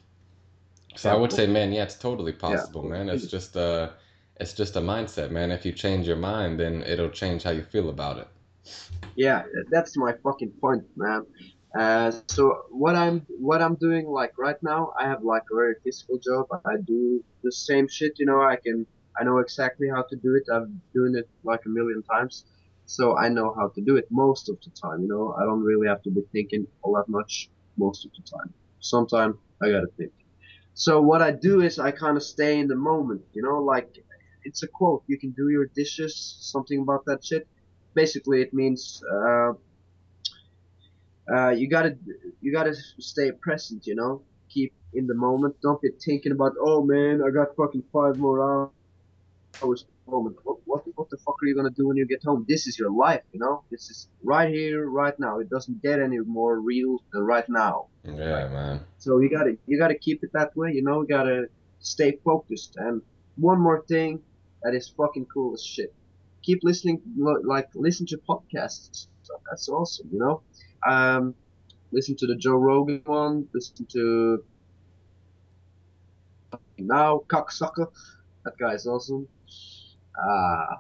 [SPEAKER 2] So
[SPEAKER 1] yeah,
[SPEAKER 2] I
[SPEAKER 1] of
[SPEAKER 2] would say,
[SPEAKER 1] course,
[SPEAKER 2] man, yeah, it's totally
[SPEAKER 1] yeah, of
[SPEAKER 2] possible,
[SPEAKER 1] course.
[SPEAKER 2] man. It's just uh it's just a mindset, man. If you change your mind, then it'll change how you feel about it.
[SPEAKER 1] Yeah, that's my fucking point, man. Uh, so what I'm what I'm doing like right now, I have like a very physical job. I do the same shit, you know. I can I know exactly how to do it. I've doing it like a million times, so I know how to do it most of the time. You know, I don't really have to be thinking all that much most of the time. Sometimes I gotta think. So what I do is I kind of stay in the moment. You know, like it's a quote. You can do your dishes, something about that shit. Basically, it means uh, uh, you gotta you gotta stay present. You know, keep in the moment. Don't be thinking about, oh man, I got fucking five more hours. Moment. What, what what the fuck are you gonna do when you get home? This is your life. You know, this is right here, right now. It doesn't get any more real than right now. Right.
[SPEAKER 2] Yeah, man.
[SPEAKER 1] So you gotta you gotta keep it that way. You know, you gotta stay focused. And one more thing that is fucking cool as shit. Keep listening, like listen to podcasts and stuff. That's awesome. You know. Um, listen to the Joe Rogan one. Listen to now cocksucker. That guy is awesome. Uh,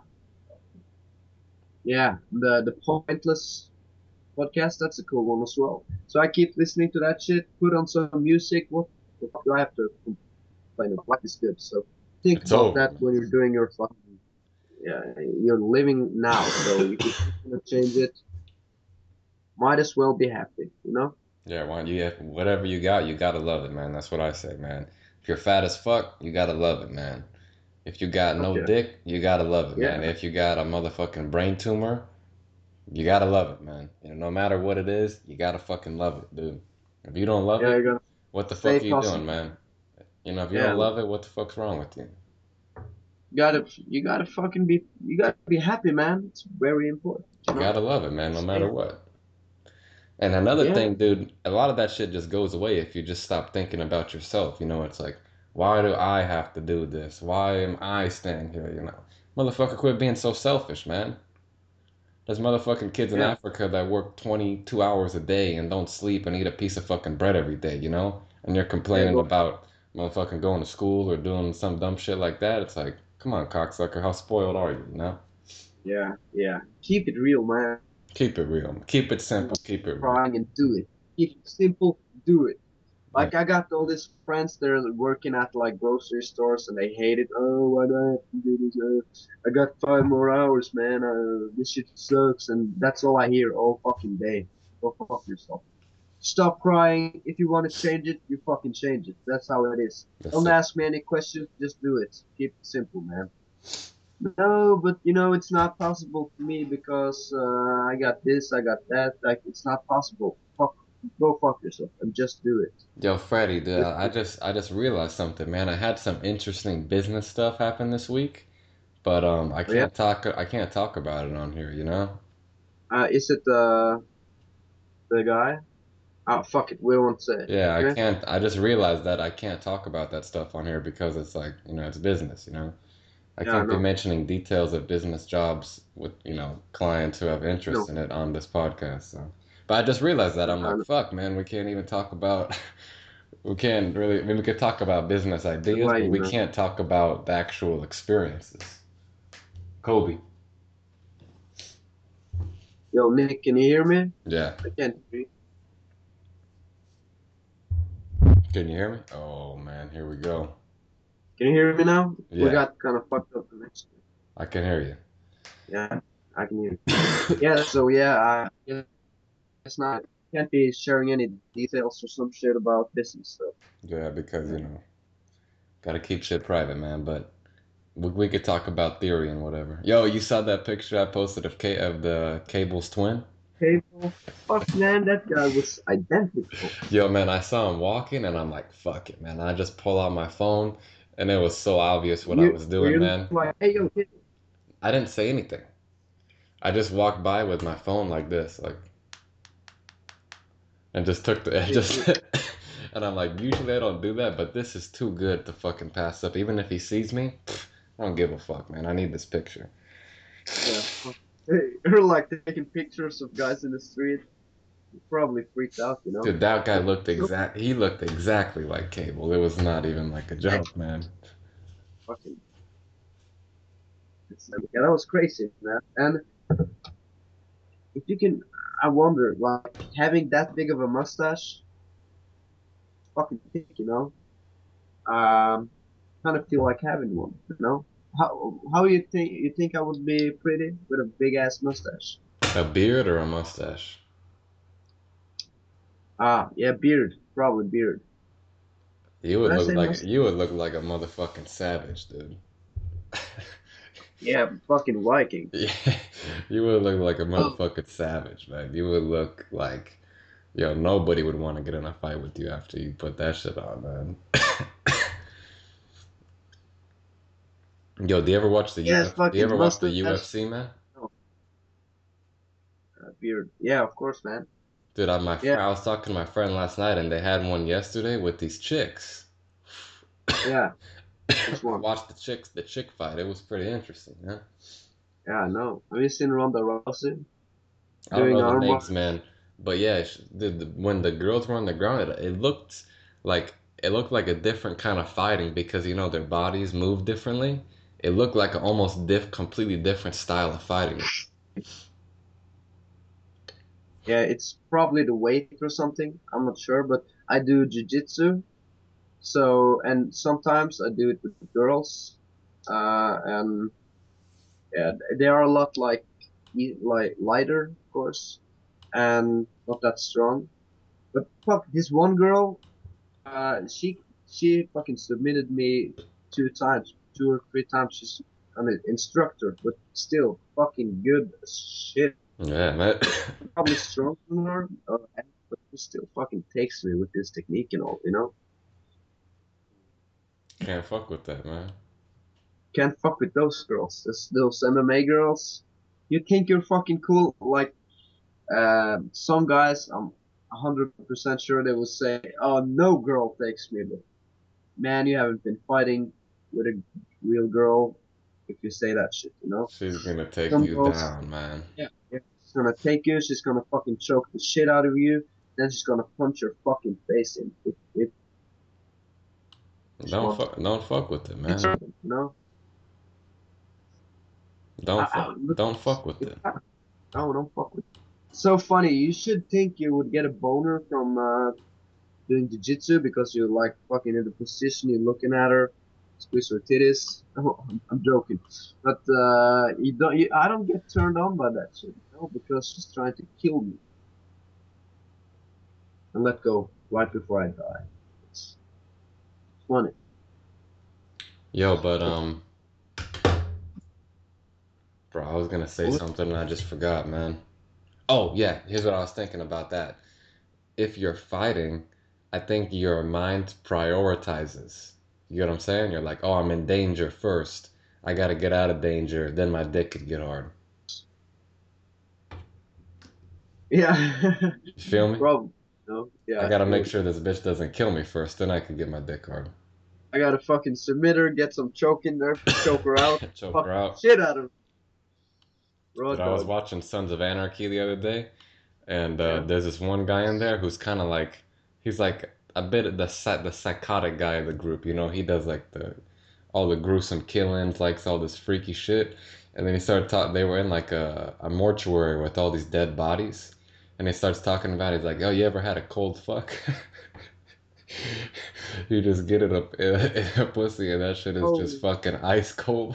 [SPEAKER 1] yeah, the the pointless podcast. That's a cool one as well. So I keep listening to that shit. Put on some music. What the fuck do I have to complain about? Life is good. So think
[SPEAKER 2] It's
[SPEAKER 1] about
[SPEAKER 2] over,
[SPEAKER 1] that
[SPEAKER 2] man.
[SPEAKER 1] when you're doing your fucking. Yeah, you're living now. So if you want to change it, might as well be happy, you know?
[SPEAKER 2] Yeah, why you have, whatever you got, you gotta love it, man. That's what I say, man. If you're fat as fuck, you gotta love it, man. If you got no
[SPEAKER 1] Okay.
[SPEAKER 2] dick, you gotta love it, man.
[SPEAKER 1] Yeah.
[SPEAKER 2] If you got a motherfucking brain tumor, you gotta love it, man. You know, no matter what it is, you gotta fucking love it, dude. If you don't love
[SPEAKER 1] Yeah,
[SPEAKER 2] it,
[SPEAKER 1] you gotta
[SPEAKER 2] what the
[SPEAKER 1] stay
[SPEAKER 2] fuck are you doing,
[SPEAKER 1] positive.
[SPEAKER 2] man? You know, if you
[SPEAKER 1] Yeah,
[SPEAKER 2] don't love it, what the fuck's wrong with you?
[SPEAKER 1] you gotta, you gotta fucking be, you gotta be happy, man. It's very important,
[SPEAKER 2] You
[SPEAKER 1] you know?
[SPEAKER 2] gotta love it, man, no
[SPEAKER 1] Stay
[SPEAKER 2] matter
[SPEAKER 1] happy.
[SPEAKER 2] what. And another
[SPEAKER 1] Yeah,
[SPEAKER 2] thing, dude, a lot of that shit just goes away if you just stop thinking about yourself. You know, it's like, why do I have to do this? Why am I staying here? You know, motherfucker, quit being so selfish, man. There's motherfucking kids in
[SPEAKER 1] yeah,
[SPEAKER 2] Africa that work twenty-two hours a day and don't sleep and eat a piece of fucking bread every day, you know? And you're
[SPEAKER 1] yeah,
[SPEAKER 2] complaining
[SPEAKER 1] go,
[SPEAKER 2] about motherfucking going to school or doing some dumb shit like that. It's like, come on, cocksucker, how spoiled are you, you know?
[SPEAKER 1] yeah, yeah. Keep it real, man.
[SPEAKER 2] Keep it real. Keep it
[SPEAKER 1] Stop
[SPEAKER 2] simple. Keep it real.
[SPEAKER 1] Trying and do it. Keep it simple, do it.
[SPEAKER 2] Yeah.
[SPEAKER 1] Like I got all these friends that are working at like grocery stores and they hate it. Oh, why do I have to do this? Uh, I got five more hours, man. Uh, this shit sucks, and that's all I hear all fucking day. Go fuck yourself. Stop crying. If you want to change it, you fucking change it. That's how it is.
[SPEAKER 2] That's
[SPEAKER 1] Don't
[SPEAKER 2] it.
[SPEAKER 1] ask me any questions. Just do it. Keep it simple, man. No, but you know it's not possible for me because uh, I got this, I got that. Like it's not possible. Fuck, go fuck yourself and just do it.
[SPEAKER 2] Yo, Freddie, dude,
[SPEAKER 1] Just
[SPEAKER 2] I
[SPEAKER 1] do it.
[SPEAKER 2] just I just realized something, man. I had some interesting business stuff happen this week, but um I
[SPEAKER 1] Oh, yeah.
[SPEAKER 2] can't talk I can't talk about it on here, you know?
[SPEAKER 1] Uh, is it the the guy? Oh fuck it, we won't say it.
[SPEAKER 2] Yeah, I
[SPEAKER 1] Okay.
[SPEAKER 2] can't I just realized that I can't talk about that stuff on here because it's like, you know, it's business, you know? I
[SPEAKER 1] Yeah,
[SPEAKER 2] can't be
[SPEAKER 1] no,
[SPEAKER 2] mentioning details of business jobs with, you know, clients who have interest
[SPEAKER 1] no,
[SPEAKER 2] in it on this podcast, so. But I just realized that I'm
[SPEAKER 1] no,
[SPEAKER 2] like,
[SPEAKER 1] no.
[SPEAKER 2] fuck, man, we can't even talk about we can't really I mean we could talk about business ideas,
[SPEAKER 1] Why,
[SPEAKER 2] but
[SPEAKER 1] you
[SPEAKER 2] we
[SPEAKER 1] know?
[SPEAKER 2] can't talk about the actual experiences. Kobe.
[SPEAKER 1] Yo, Nick, can you hear me?
[SPEAKER 2] Yeah.
[SPEAKER 1] I can't hear you.
[SPEAKER 2] Can you hear me? Oh man, here we go.
[SPEAKER 1] Can you hear me now? We
[SPEAKER 2] Yeah,
[SPEAKER 1] got kind of fucked up connection.
[SPEAKER 2] I can hear
[SPEAKER 1] Yeah, I can hear you.
[SPEAKER 2] you.
[SPEAKER 1] Yeah, so yeah, I yeah, it's not can't be sharing any details or some shit about business stuff.
[SPEAKER 2] Yeah, because you
[SPEAKER 1] Yeah.
[SPEAKER 2] know, gotta keep shit private, man. But we, we could talk about theory and whatever. Yo, you saw that picture I posted of K of the Cable's twin?
[SPEAKER 1] Cable. Fuck, man, that guy was identical.
[SPEAKER 2] Yo, man, I saw him walking and I'm like, fuck it, man. I just pull out my phone and it was so obvious what I
[SPEAKER 1] You
[SPEAKER 2] was
[SPEAKER 1] were
[SPEAKER 2] doing,
[SPEAKER 1] you
[SPEAKER 2] man.
[SPEAKER 1] like, hey, yo, kid.
[SPEAKER 2] I didn't say anything. I just walked by with my phone like this, like, and just took the, I
[SPEAKER 1] Yeah,
[SPEAKER 2] just, and I'm like, usually I don't do that, but this is too good to fucking pass up. Even if he sees me, I don't give a fuck, man. I need this picture.
[SPEAKER 1] yeah. Fuck. Hey, you're like taking pictures of guys in the street. You probably freaked out, you know.
[SPEAKER 2] Dude, that guy
[SPEAKER 1] But
[SPEAKER 2] looked
[SPEAKER 1] so
[SPEAKER 2] exact. He looked exactly like Cable. It was not even like a joke, man.
[SPEAKER 1] fucking, it's, yeah, that was crazy, man. And if you can, I wonder, like having that big of a mustache, fucking thick, you know. Um, kind of feel like having one, you know. How how you think you think I would be pretty with a big ass mustache?
[SPEAKER 2] A beard or a mustache?
[SPEAKER 1] Ah, yeah, beard, probably beard.
[SPEAKER 2] You
[SPEAKER 1] Did
[SPEAKER 2] would
[SPEAKER 1] I
[SPEAKER 2] look
[SPEAKER 1] say
[SPEAKER 2] like
[SPEAKER 1] mustache?
[SPEAKER 2] you would look like a motherfucking savage, dude.
[SPEAKER 1] Yeah, fucking Viking.
[SPEAKER 2] Yeah, you would look like a
[SPEAKER 1] Oh,
[SPEAKER 2] motherfucking savage, man. You would look like, yo, nobody would want to get in a fight with you after you put that shit on, man. Yo, do you ever watch the
[SPEAKER 1] yes,
[SPEAKER 2] U F? Do you
[SPEAKER 1] fucking
[SPEAKER 2] ever watch the
[SPEAKER 1] mustache.
[SPEAKER 2] U F C, man?
[SPEAKER 1] Oh, uh, beard. Yeah, of course, man.
[SPEAKER 2] Dude, I, my
[SPEAKER 1] Yeah,
[SPEAKER 2] friend, I was talking to my friend last night, and they had one yesterday with these chicks.
[SPEAKER 1] yeah. Which
[SPEAKER 2] I
[SPEAKER 1] one?
[SPEAKER 2] watched the chicks, the chick fight. It was pretty interesting, yeah.
[SPEAKER 1] Yeah, no. Have you seen Ronda Rousey
[SPEAKER 2] I don't
[SPEAKER 1] doing
[SPEAKER 2] know the
[SPEAKER 1] arm
[SPEAKER 2] names,
[SPEAKER 1] bars?
[SPEAKER 2] man, but yeah, sh- the, the, when the girls were on the ground, it, it looked like it looked like a different kind of fighting because you know their bodies move differently. It looked like an almost diff, completely different style of fighting.
[SPEAKER 1] Yeah, it's probably the weight or something. I'm not sure, but I do jujitsu. So, and sometimes I do it with the girls. Uh, and yeah, they are a lot like e- like lighter, of course. and not that strong. But fuck, this one girl, uh, she she fucking submitted me two times, two or three times. She's an instructor, but still fucking good as shit.
[SPEAKER 2] Yeah, man.
[SPEAKER 1] Probably stronger than her, uh, but she still fucking takes me with this technique and all, you know?
[SPEAKER 2] Can't fuck with that, man.
[SPEAKER 1] Can't fuck with those girls. Those, those M M A girls. You think you're fucking cool? Like, uh, some guys, I'm one hundred percent sure they will say, oh, no girl takes me. But man, you haven't been fighting with a real girl if you say that shit, you know?
[SPEAKER 2] She's gonna take
[SPEAKER 1] Some
[SPEAKER 2] you
[SPEAKER 1] girls,
[SPEAKER 2] down, man.
[SPEAKER 1] yeah, yeah, she's gonna take you, she's gonna fucking choke the shit out of you, then she's gonna punch your fucking face in. If, if she
[SPEAKER 2] Don't
[SPEAKER 1] wants
[SPEAKER 2] fuck, don't fuck with it,
[SPEAKER 1] to,
[SPEAKER 2] man.
[SPEAKER 1] you know? I,
[SPEAKER 2] Don't
[SPEAKER 1] I,
[SPEAKER 2] fuck,
[SPEAKER 1] look,
[SPEAKER 2] don't fuck with
[SPEAKER 1] if
[SPEAKER 2] it.
[SPEAKER 1] I, no, don't fuck with. So funny. You should think you would get a boner from uh, doing jiu-jitsu because you're like fucking in the position, you're looking at her, squeeze her titties. Oh, I'm, I'm joking, but uh, you don't. You, I don't get turned on by that shit, you know, because she's trying to kill me and let go right before I die. It's funny.
[SPEAKER 2] Yo, but um, bro, I was gonna say
[SPEAKER 1] What?
[SPEAKER 2] something and I just forgot, man. Oh yeah, here's what I was thinking about that. If you're fighting, I think your mind prioritizes. You get what I'm saying? You're like, oh, I'm in danger first. I gotta get out of danger, then my dick could get hard.
[SPEAKER 1] Yeah,
[SPEAKER 2] You feel me?
[SPEAKER 1] problem. No, yeah,
[SPEAKER 2] I
[SPEAKER 1] I
[SPEAKER 2] gotta
[SPEAKER 1] feel
[SPEAKER 2] make
[SPEAKER 1] you.
[SPEAKER 2] sure this bitch doesn't kill me first, then I can get my dick hard.
[SPEAKER 1] I gotta fucking submit her, get some choke in there, choke her out,
[SPEAKER 2] Choke her
[SPEAKER 1] fuck the
[SPEAKER 2] out.
[SPEAKER 1] shit out of her. Raw
[SPEAKER 2] But I was
[SPEAKER 1] dog.
[SPEAKER 2] watching Sons of Anarchy the other day, and uh,
[SPEAKER 1] Yeah.
[SPEAKER 2] there's this one guy in there who's kind of like he's like a bit the psy- the psychotic guy of the group. You know, he does like the all the gruesome killings, likes all this freaky shit. And then he started talking. They were in like a, a mortuary with all these dead bodies, and he starts talking about. It. He's like, "Oh, you ever had a cold fuck?" You just get it up in, in a pussy, and that shit is just
[SPEAKER 1] Oh,
[SPEAKER 2] fucking ice cold.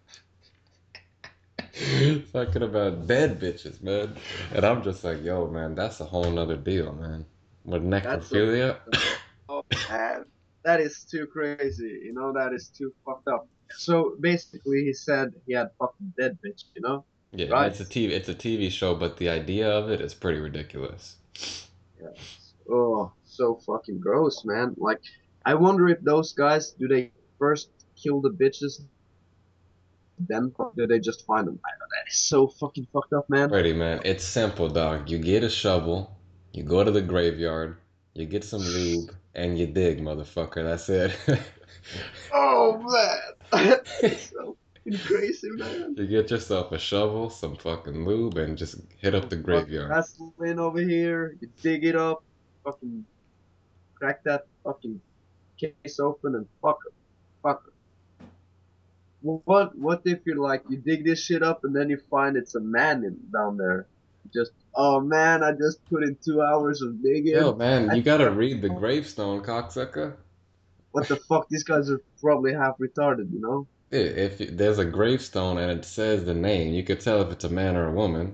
[SPEAKER 2] Talking about dead bitches, man. And I'm just like, yo, man, that's a whole nother deal, man. With
[SPEAKER 1] that's some.
[SPEAKER 2] necrophilia,
[SPEAKER 1] Oh man, that is too crazy. You know, that is too fucked up. So basically, he said he had fucking dead bitch. You know,
[SPEAKER 2] yeah,
[SPEAKER 1] right?
[SPEAKER 2] it's a T V, it's a T V show, but the idea of it is pretty ridiculous.
[SPEAKER 1] Yes. Oh, so fucking gross, man. Like, I wonder if those guys do they first kill the bitches, then do they just find them? I know that is so fucking fucked up, man.
[SPEAKER 2] Pretty, man. It's simple, dog. You get a shovel, you go to the graveyard, you get some lube, and you dig, motherfucker. That's it.
[SPEAKER 1] Oh man, that's so fucking crazy, man.
[SPEAKER 2] You get yourself a shovel, some fucking lube, and just hit up
[SPEAKER 1] Some
[SPEAKER 2] the
[SPEAKER 1] fucking
[SPEAKER 2] graveyard.
[SPEAKER 1] Vaseline over here. You dig it up, fucking crack that fucking case open and fuck her, fuck her. What what if you're like you dig this shit up and then you find it's a man in, down there? Just oh man, I just put in two hours of
[SPEAKER 2] Yo,
[SPEAKER 1] digging.
[SPEAKER 2] man,
[SPEAKER 1] I
[SPEAKER 2] you
[SPEAKER 1] think
[SPEAKER 2] gotta
[SPEAKER 1] I,
[SPEAKER 2] read the gravestone, cocksucker.
[SPEAKER 1] what the fuck? These guys are probably half retarded, you know?
[SPEAKER 2] Yeah, if there's a gravestone and it says the name, you could tell if it's a man or a woman.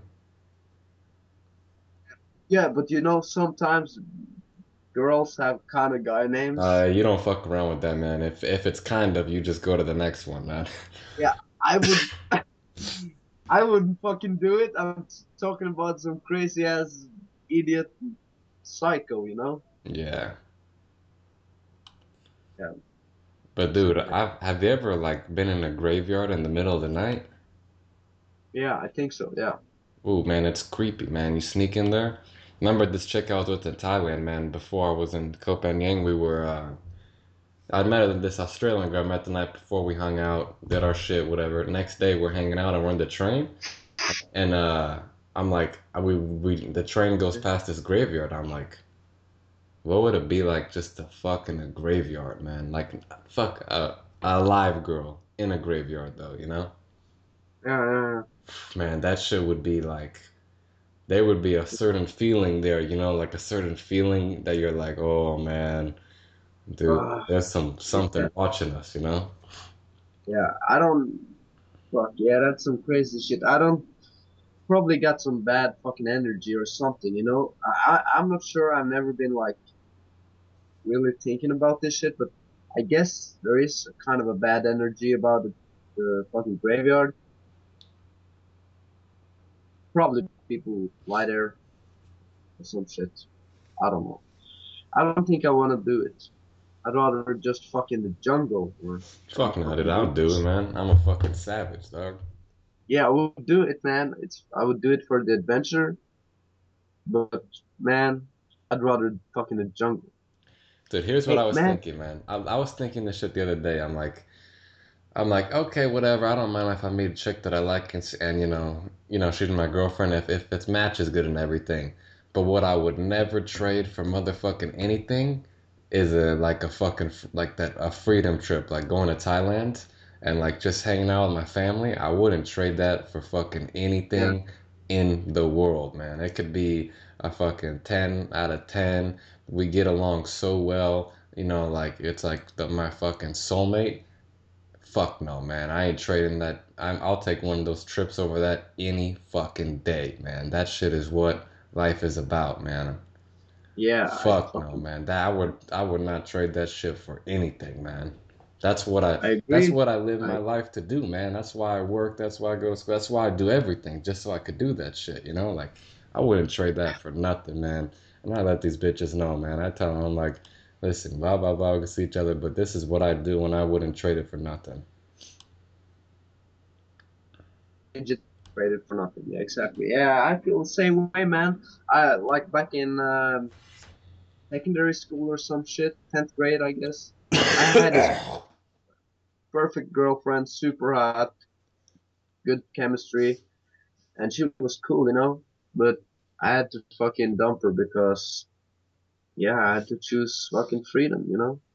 [SPEAKER 1] Yeah, but you know sometimes girls have kind of guy names.
[SPEAKER 2] Uh, you don't fuck around with that, man. If if it's kind of, you just go to the next one, man.
[SPEAKER 1] Yeah, I would. I wouldn't fucking do it. I'm talking about some crazy ass idiot psycho, you know?
[SPEAKER 2] Yeah.
[SPEAKER 1] Yeah,
[SPEAKER 2] But dude,
[SPEAKER 1] so
[SPEAKER 2] I've have you ever like been in a graveyard in the middle of the night?
[SPEAKER 1] yeah, I think so. Yeah.
[SPEAKER 2] Ooh, man, it's creepy, man. You sneak in there. Remember this chick I was with in Thailand, man. Before I was in Koh Phangan, we were uh, I met this Australian girl. I met the night before. We hung out, did our shit, whatever. Next day, we're hanging out and we're on the train. And uh, I'm like, we we the train goes past this graveyard. I'm like, what would it be like just to fuck in a graveyard, man? Like, fuck a a live girl in a graveyard, though, you know?
[SPEAKER 1] Yeah,
[SPEAKER 2] Man, that shit would be like, there would be a certain feeling there, you know, like a certain feeling that you're like, oh man,
[SPEAKER 1] yeah,
[SPEAKER 2] dude,
[SPEAKER 1] uh,
[SPEAKER 2] there's some
[SPEAKER 1] yeah,
[SPEAKER 2] something watching us, you know?
[SPEAKER 1] yeah. I don't. Fuck yeah, that's some crazy shit. I don't. probably got some bad fucking energy or something, you know? I, I I'm not sure. I've never been like really thinking about this shit, but I guess there is a kind of a bad energy about the, the fucking graveyard. Probably people lie there or some shit. I don't know. I don't think I want to do it. I'd rather just fuck in the jungle or some
[SPEAKER 2] Fuck no, dude.
[SPEAKER 1] fucking
[SPEAKER 2] I'll do it,
[SPEAKER 1] woods.
[SPEAKER 2] man. I'm a fucking savage, dog.
[SPEAKER 1] Yeah, I would do it, man. It's I would do it for the adventure, but man, I'd rather fuck in the jungle.
[SPEAKER 2] Dude, here's what I
[SPEAKER 1] Hey,
[SPEAKER 2] was
[SPEAKER 1] man,
[SPEAKER 2] thinking, man. I, I was thinking this shit the other day. I'm like, I'm like, okay, whatever. I don't mind if I meet a chick that I like and, s- and you know, you know, she's my girlfriend if if its match is good and everything. But what I would never trade for motherfucking anything is a like a fucking f- like that a freedom trip, like going to Thailand and like just hanging out with my family. I wouldn't trade that for fucking
[SPEAKER 1] yeah,
[SPEAKER 2] anything in the world, man. It could be a fucking ten out of ten. We get along so well, you know, like it's like the, my fucking soulmate. Fuck no, man. I ain't trading that. I'm, I'll take one of those trips over that any fucking day, man. That shit is what life is about, man.
[SPEAKER 1] yeah, I
[SPEAKER 2] Fuck no,
[SPEAKER 1] fucking,
[SPEAKER 2] man. That I would I would not trade that shit for anything, man. That's what I
[SPEAKER 1] I
[SPEAKER 2] that's
[SPEAKER 1] agree.
[SPEAKER 2] what I live my
[SPEAKER 1] I,
[SPEAKER 2] life to do, man. That's why I work, that's why I go to school, that's why I do everything, just so I could do that shit, you know? Like I wouldn't trade that for nothing, man. And I let these bitches know, man. I tell them I'm like, listen, blah blah blah, we can see each other, but this is what I do and I wouldn't trade it for nothing.
[SPEAKER 1] just traded for nothing. Yeah, exactly. Yeah, I feel the same way, man. I like back in um, secondary school or some shit, tenth grade, I guess. I had this perfect girlfriend, super hot, good chemistry, and she was cool, you know. But I had to fucking dump her because, yeah, I had to choose fucking freedom, you know.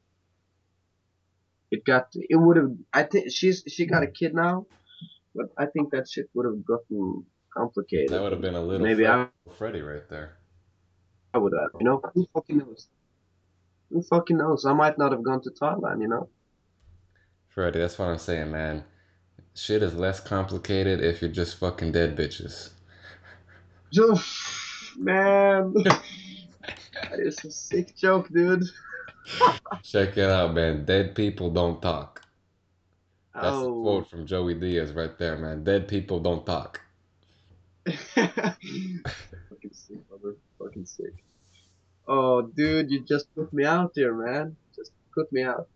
[SPEAKER 1] It got, it would have. I think she's she got a kid now, but I think that shit would have gotten
[SPEAKER 2] That
[SPEAKER 1] complicated,
[SPEAKER 2] would have
[SPEAKER 1] and
[SPEAKER 2] been a little
[SPEAKER 1] maybe
[SPEAKER 2] Fred,
[SPEAKER 1] I,
[SPEAKER 2] Freddy right there.
[SPEAKER 1] I would have, you know. Who fucking knows? Who fucking knows? I might not have gone to Thailand, you know.
[SPEAKER 2] Freddy, that's what I'm saying, man. Shit is less complicated if you're just fucking dead bitches.
[SPEAKER 1] So, man, that is a sick joke, dude.
[SPEAKER 2] Check it out, man. Dead people don't talk. That's the
[SPEAKER 1] Oh,
[SPEAKER 2] quote from Joey Diaz right there, man. Dead people don't talk.
[SPEAKER 1] fucking sick, brother. Fucking sick. Oh, dude, you just put me out there, man. Just put me out.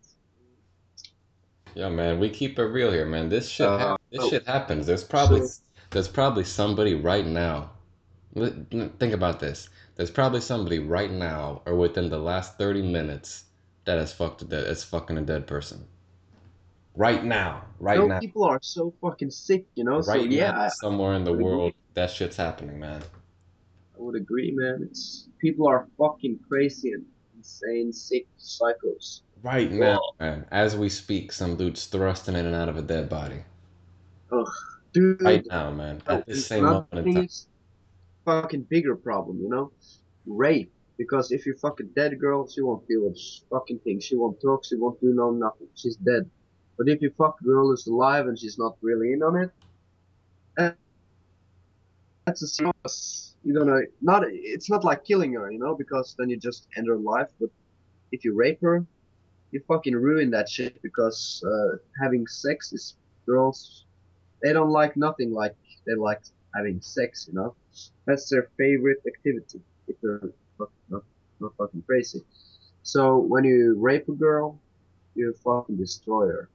[SPEAKER 2] Yeah, man, we keep it real here, man. This shit
[SPEAKER 1] Uh,
[SPEAKER 2] hap- this
[SPEAKER 1] oh,
[SPEAKER 2] shit happens. There's probably
[SPEAKER 1] so
[SPEAKER 2] there's probably somebody right now. Li- Think about this. There's probably somebody right now or within the last thirty minutes that has fucked a dead, is fucking a dead person. Right now.
[SPEAKER 1] you
[SPEAKER 2] Right
[SPEAKER 1] know,
[SPEAKER 2] now.
[SPEAKER 1] people are so fucking sick, you know. So
[SPEAKER 2] Right now,
[SPEAKER 1] yeah, I, I
[SPEAKER 2] somewhere in the
[SPEAKER 1] would
[SPEAKER 2] world,
[SPEAKER 1] agree.
[SPEAKER 2] that shit's happening, man.
[SPEAKER 1] I would agree, man. It's people are fucking crazy and insane, sick psychos.
[SPEAKER 2] Right now,
[SPEAKER 1] Whoa.
[SPEAKER 2] man. As we speak, some dude's thrusting in and out of a dead body.
[SPEAKER 1] Ugh,
[SPEAKER 2] Right
[SPEAKER 1] dude.
[SPEAKER 2] now, man.
[SPEAKER 1] Oh,
[SPEAKER 2] At this
[SPEAKER 1] and
[SPEAKER 2] same
[SPEAKER 1] another
[SPEAKER 2] moment in
[SPEAKER 1] thing
[SPEAKER 2] time.
[SPEAKER 1] is fucking bigger problem, you know? Rape. Because if you fuck a dead girl, she won't feel a fucking thing. She won't talk, she won't do no nothing. She's dead. But if you fuck a girl who's alive and she's not really in on it, eh, that's a serious, you're gonna, not, it's not like killing her, you know, because then you just end her life. But if you rape her, you fucking ruin that shit because uh, having sex is, girls, they don't like nothing like they like having sex, you know? That's their favorite activity if they're not, not, not fucking crazy. So when you rape a girl, you fucking destroy her.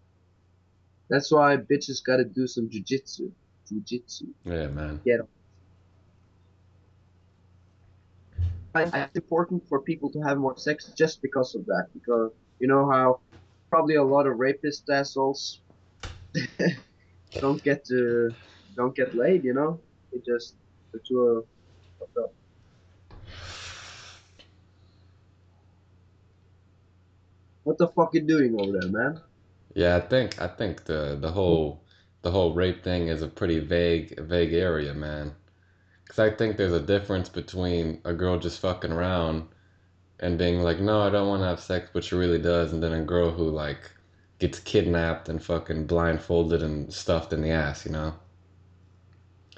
[SPEAKER 1] That's why bitches gotta do some jujitsu. Jujitsu.
[SPEAKER 2] Yeah, man.
[SPEAKER 1] Get it's important for people to have more sex just because of that. Because you know how probably a lot of rapist assholes don't get to don't get laid. You know, they just they're too uh, fucked up. What the fuck you doing over there, man?
[SPEAKER 2] Yeah, I think I think the the whole the whole rape thing is a pretty vague vague area, man. Because I think there's a difference between a girl just fucking around and being like, no, I don't want to have sex, but she really does, and then a girl who like gets kidnapped and fucking blindfolded and stuffed in the ass, you know?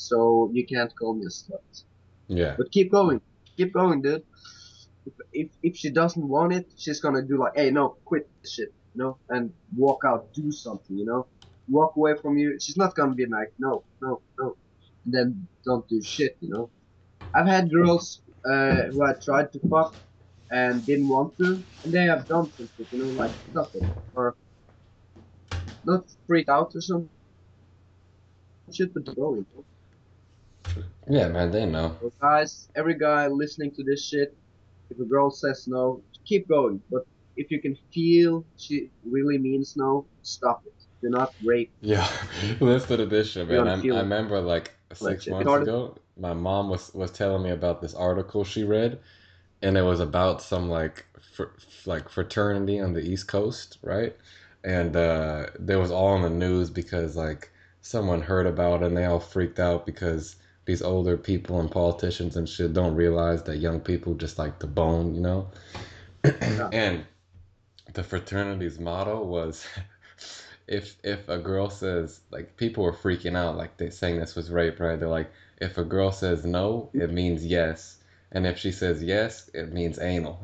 [SPEAKER 1] so you can't call me a slut.
[SPEAKER 2] Yeah.
[SPEAKER 1] But keep going, keep going, dude. If if, if she doesn't want it, she's gonna do like, hey, no, quit this shit, you know, and walk out, do something, you know, walk away from you. She's not gonna be like, no, no, no, and then don't do shit, you know. I've had girls uh, who I tried to fuck and didn't want to, and they have done some shit, you know, like stop it or not freak out or some shit, but go, you know.
[SPEAKER 2] Yeah, man, they know.
[SPEAKER 1] So guys, every guy listening to this shit, if a girl says no, keep going. But if you can feel she really means no, stop it. Do not rape.
[SPEAKER 2] Yeah, listen to this shit,
[SPEAKER 1] You're
[SPEAKER 2] man.
[SPEAKER 1] gonna
[SPEAKER 2] I I
[SPEAKER 1] feel
[SPEAKER 2] remember like
[SPEAKER 1] that
[SPEAKER 2] six
[SPEAKER 1] shit. It's
[SPEAKER 2] months
[SPEAKER 1] hard.
[SPEAKER 2] ago, my mom was was telling me about this article she read, and it was about some like fr like fraternity on the East Coast, right? And uh, they was all in the news because like someone heard about it and they all freaked out because these older people and politicians and shit don't realize that young people just like to bone, you know?
[SPEAKER 1] Yeah.
[SPEAKER 2] And the fraternity's motto was if if a girl says like people were freaking out like they saying this was rape, right? They're like if a girl says no, it means yes. And if she says yes, it means anal.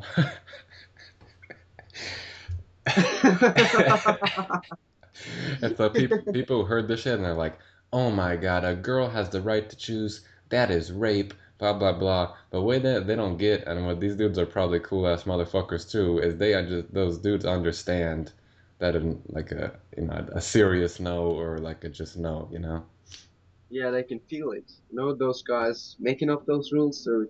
[SPEAKER 2] And so people people heard this shit and they're like, "Oh my God, a girl has the right to choose. That is rape." Blah blah blah. But what they they don't get, and what these dudes are probably cool ass motherfuckers too, is they are just those dudes understand that in like a you know a serious no or like a just no, you know.
[SPEAKER 1] Yeah, they can feel it. You know, those guys making up those rules are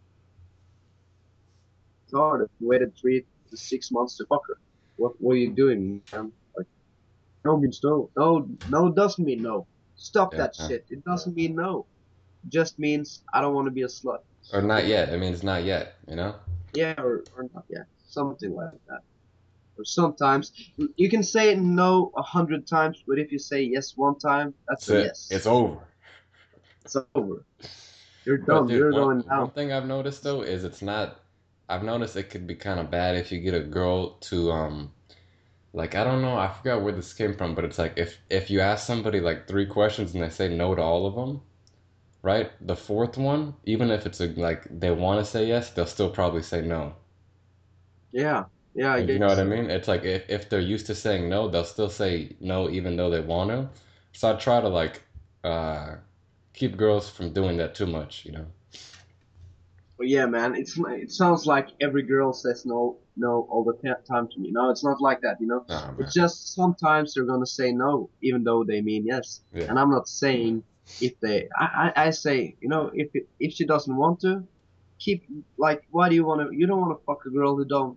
[SPEAKER 1] hard. If you waited three to six months to fuck her, what what are you doing, man? Like, no means no. No, no doesn't mean no. Stop
[SPEAKER 2] Yeah.
[SPEAKER 1] that shit. It doesn't mean no. It just means I don't want to be a slut.
[SPEAKER 2] Or not yet. It means not yet, you know.
[SPEAKER 1] Yeah, or, or not. Yeah, something like that. Or sometimes you can say no a hundred times, but if you say yes one time, that's
[SPEAKER 2] That's
[SPEAKER 1] a
[SPEAKER 2] it.
[SPEAKER 1] yes.
[SPEAKER 2] It's over.
[SPEAKER 1] It's over. You're
[SPEAKER 2] But
[SPEAKER 1] done.
[SPEAKER 2] dude,
[SPEAKER 1] You're
[SPEAKER 2] one
[SPEAKER 1] going
[SPEAKER 2] one
[SPEAKER 1] down.
[SPEAKER 2] thing I've noticed though is it's not. I've noticed it could be kind of bad if you get a girl to um like I don't know, I forgot where this came from, but it's like if if you ask somebody like three questions and they say no to all of them, right? The fourth one, even if it's a, like they want to say yes, they'll still probably say no.
[SPEAKER 1] Yeah, yeah, I
[SPEAKER 2] Like, you
[SPEAKER 1] guess
[SPEAKER 2] know what I
[SPEAKER 1] so.
[SPEAKER 2] mean? It's like if if they're used to saying no, they'll still say no even though they want to. So I try to like uh keep girls from doing that too much, you know?
[SPEAKER 1] But yeah, man, it's it sounds like every girl says no, no all the ta- time to me. No, it's not like that. You know,
[SPEAKER 2] Nah,
[SPEAKER 1] it's
[SPEAKER 2] man.
[SPEAKER 1] just sometimes they're gonna say no, even though they mean yes.
[SPEAKER 2] Yeah.
[SPEAKER 1] And I'm not saying if they. I I, I say, you know, if it, if she doesn't want to, keep like. Why do you want to? You don't want to fuck a girl who don't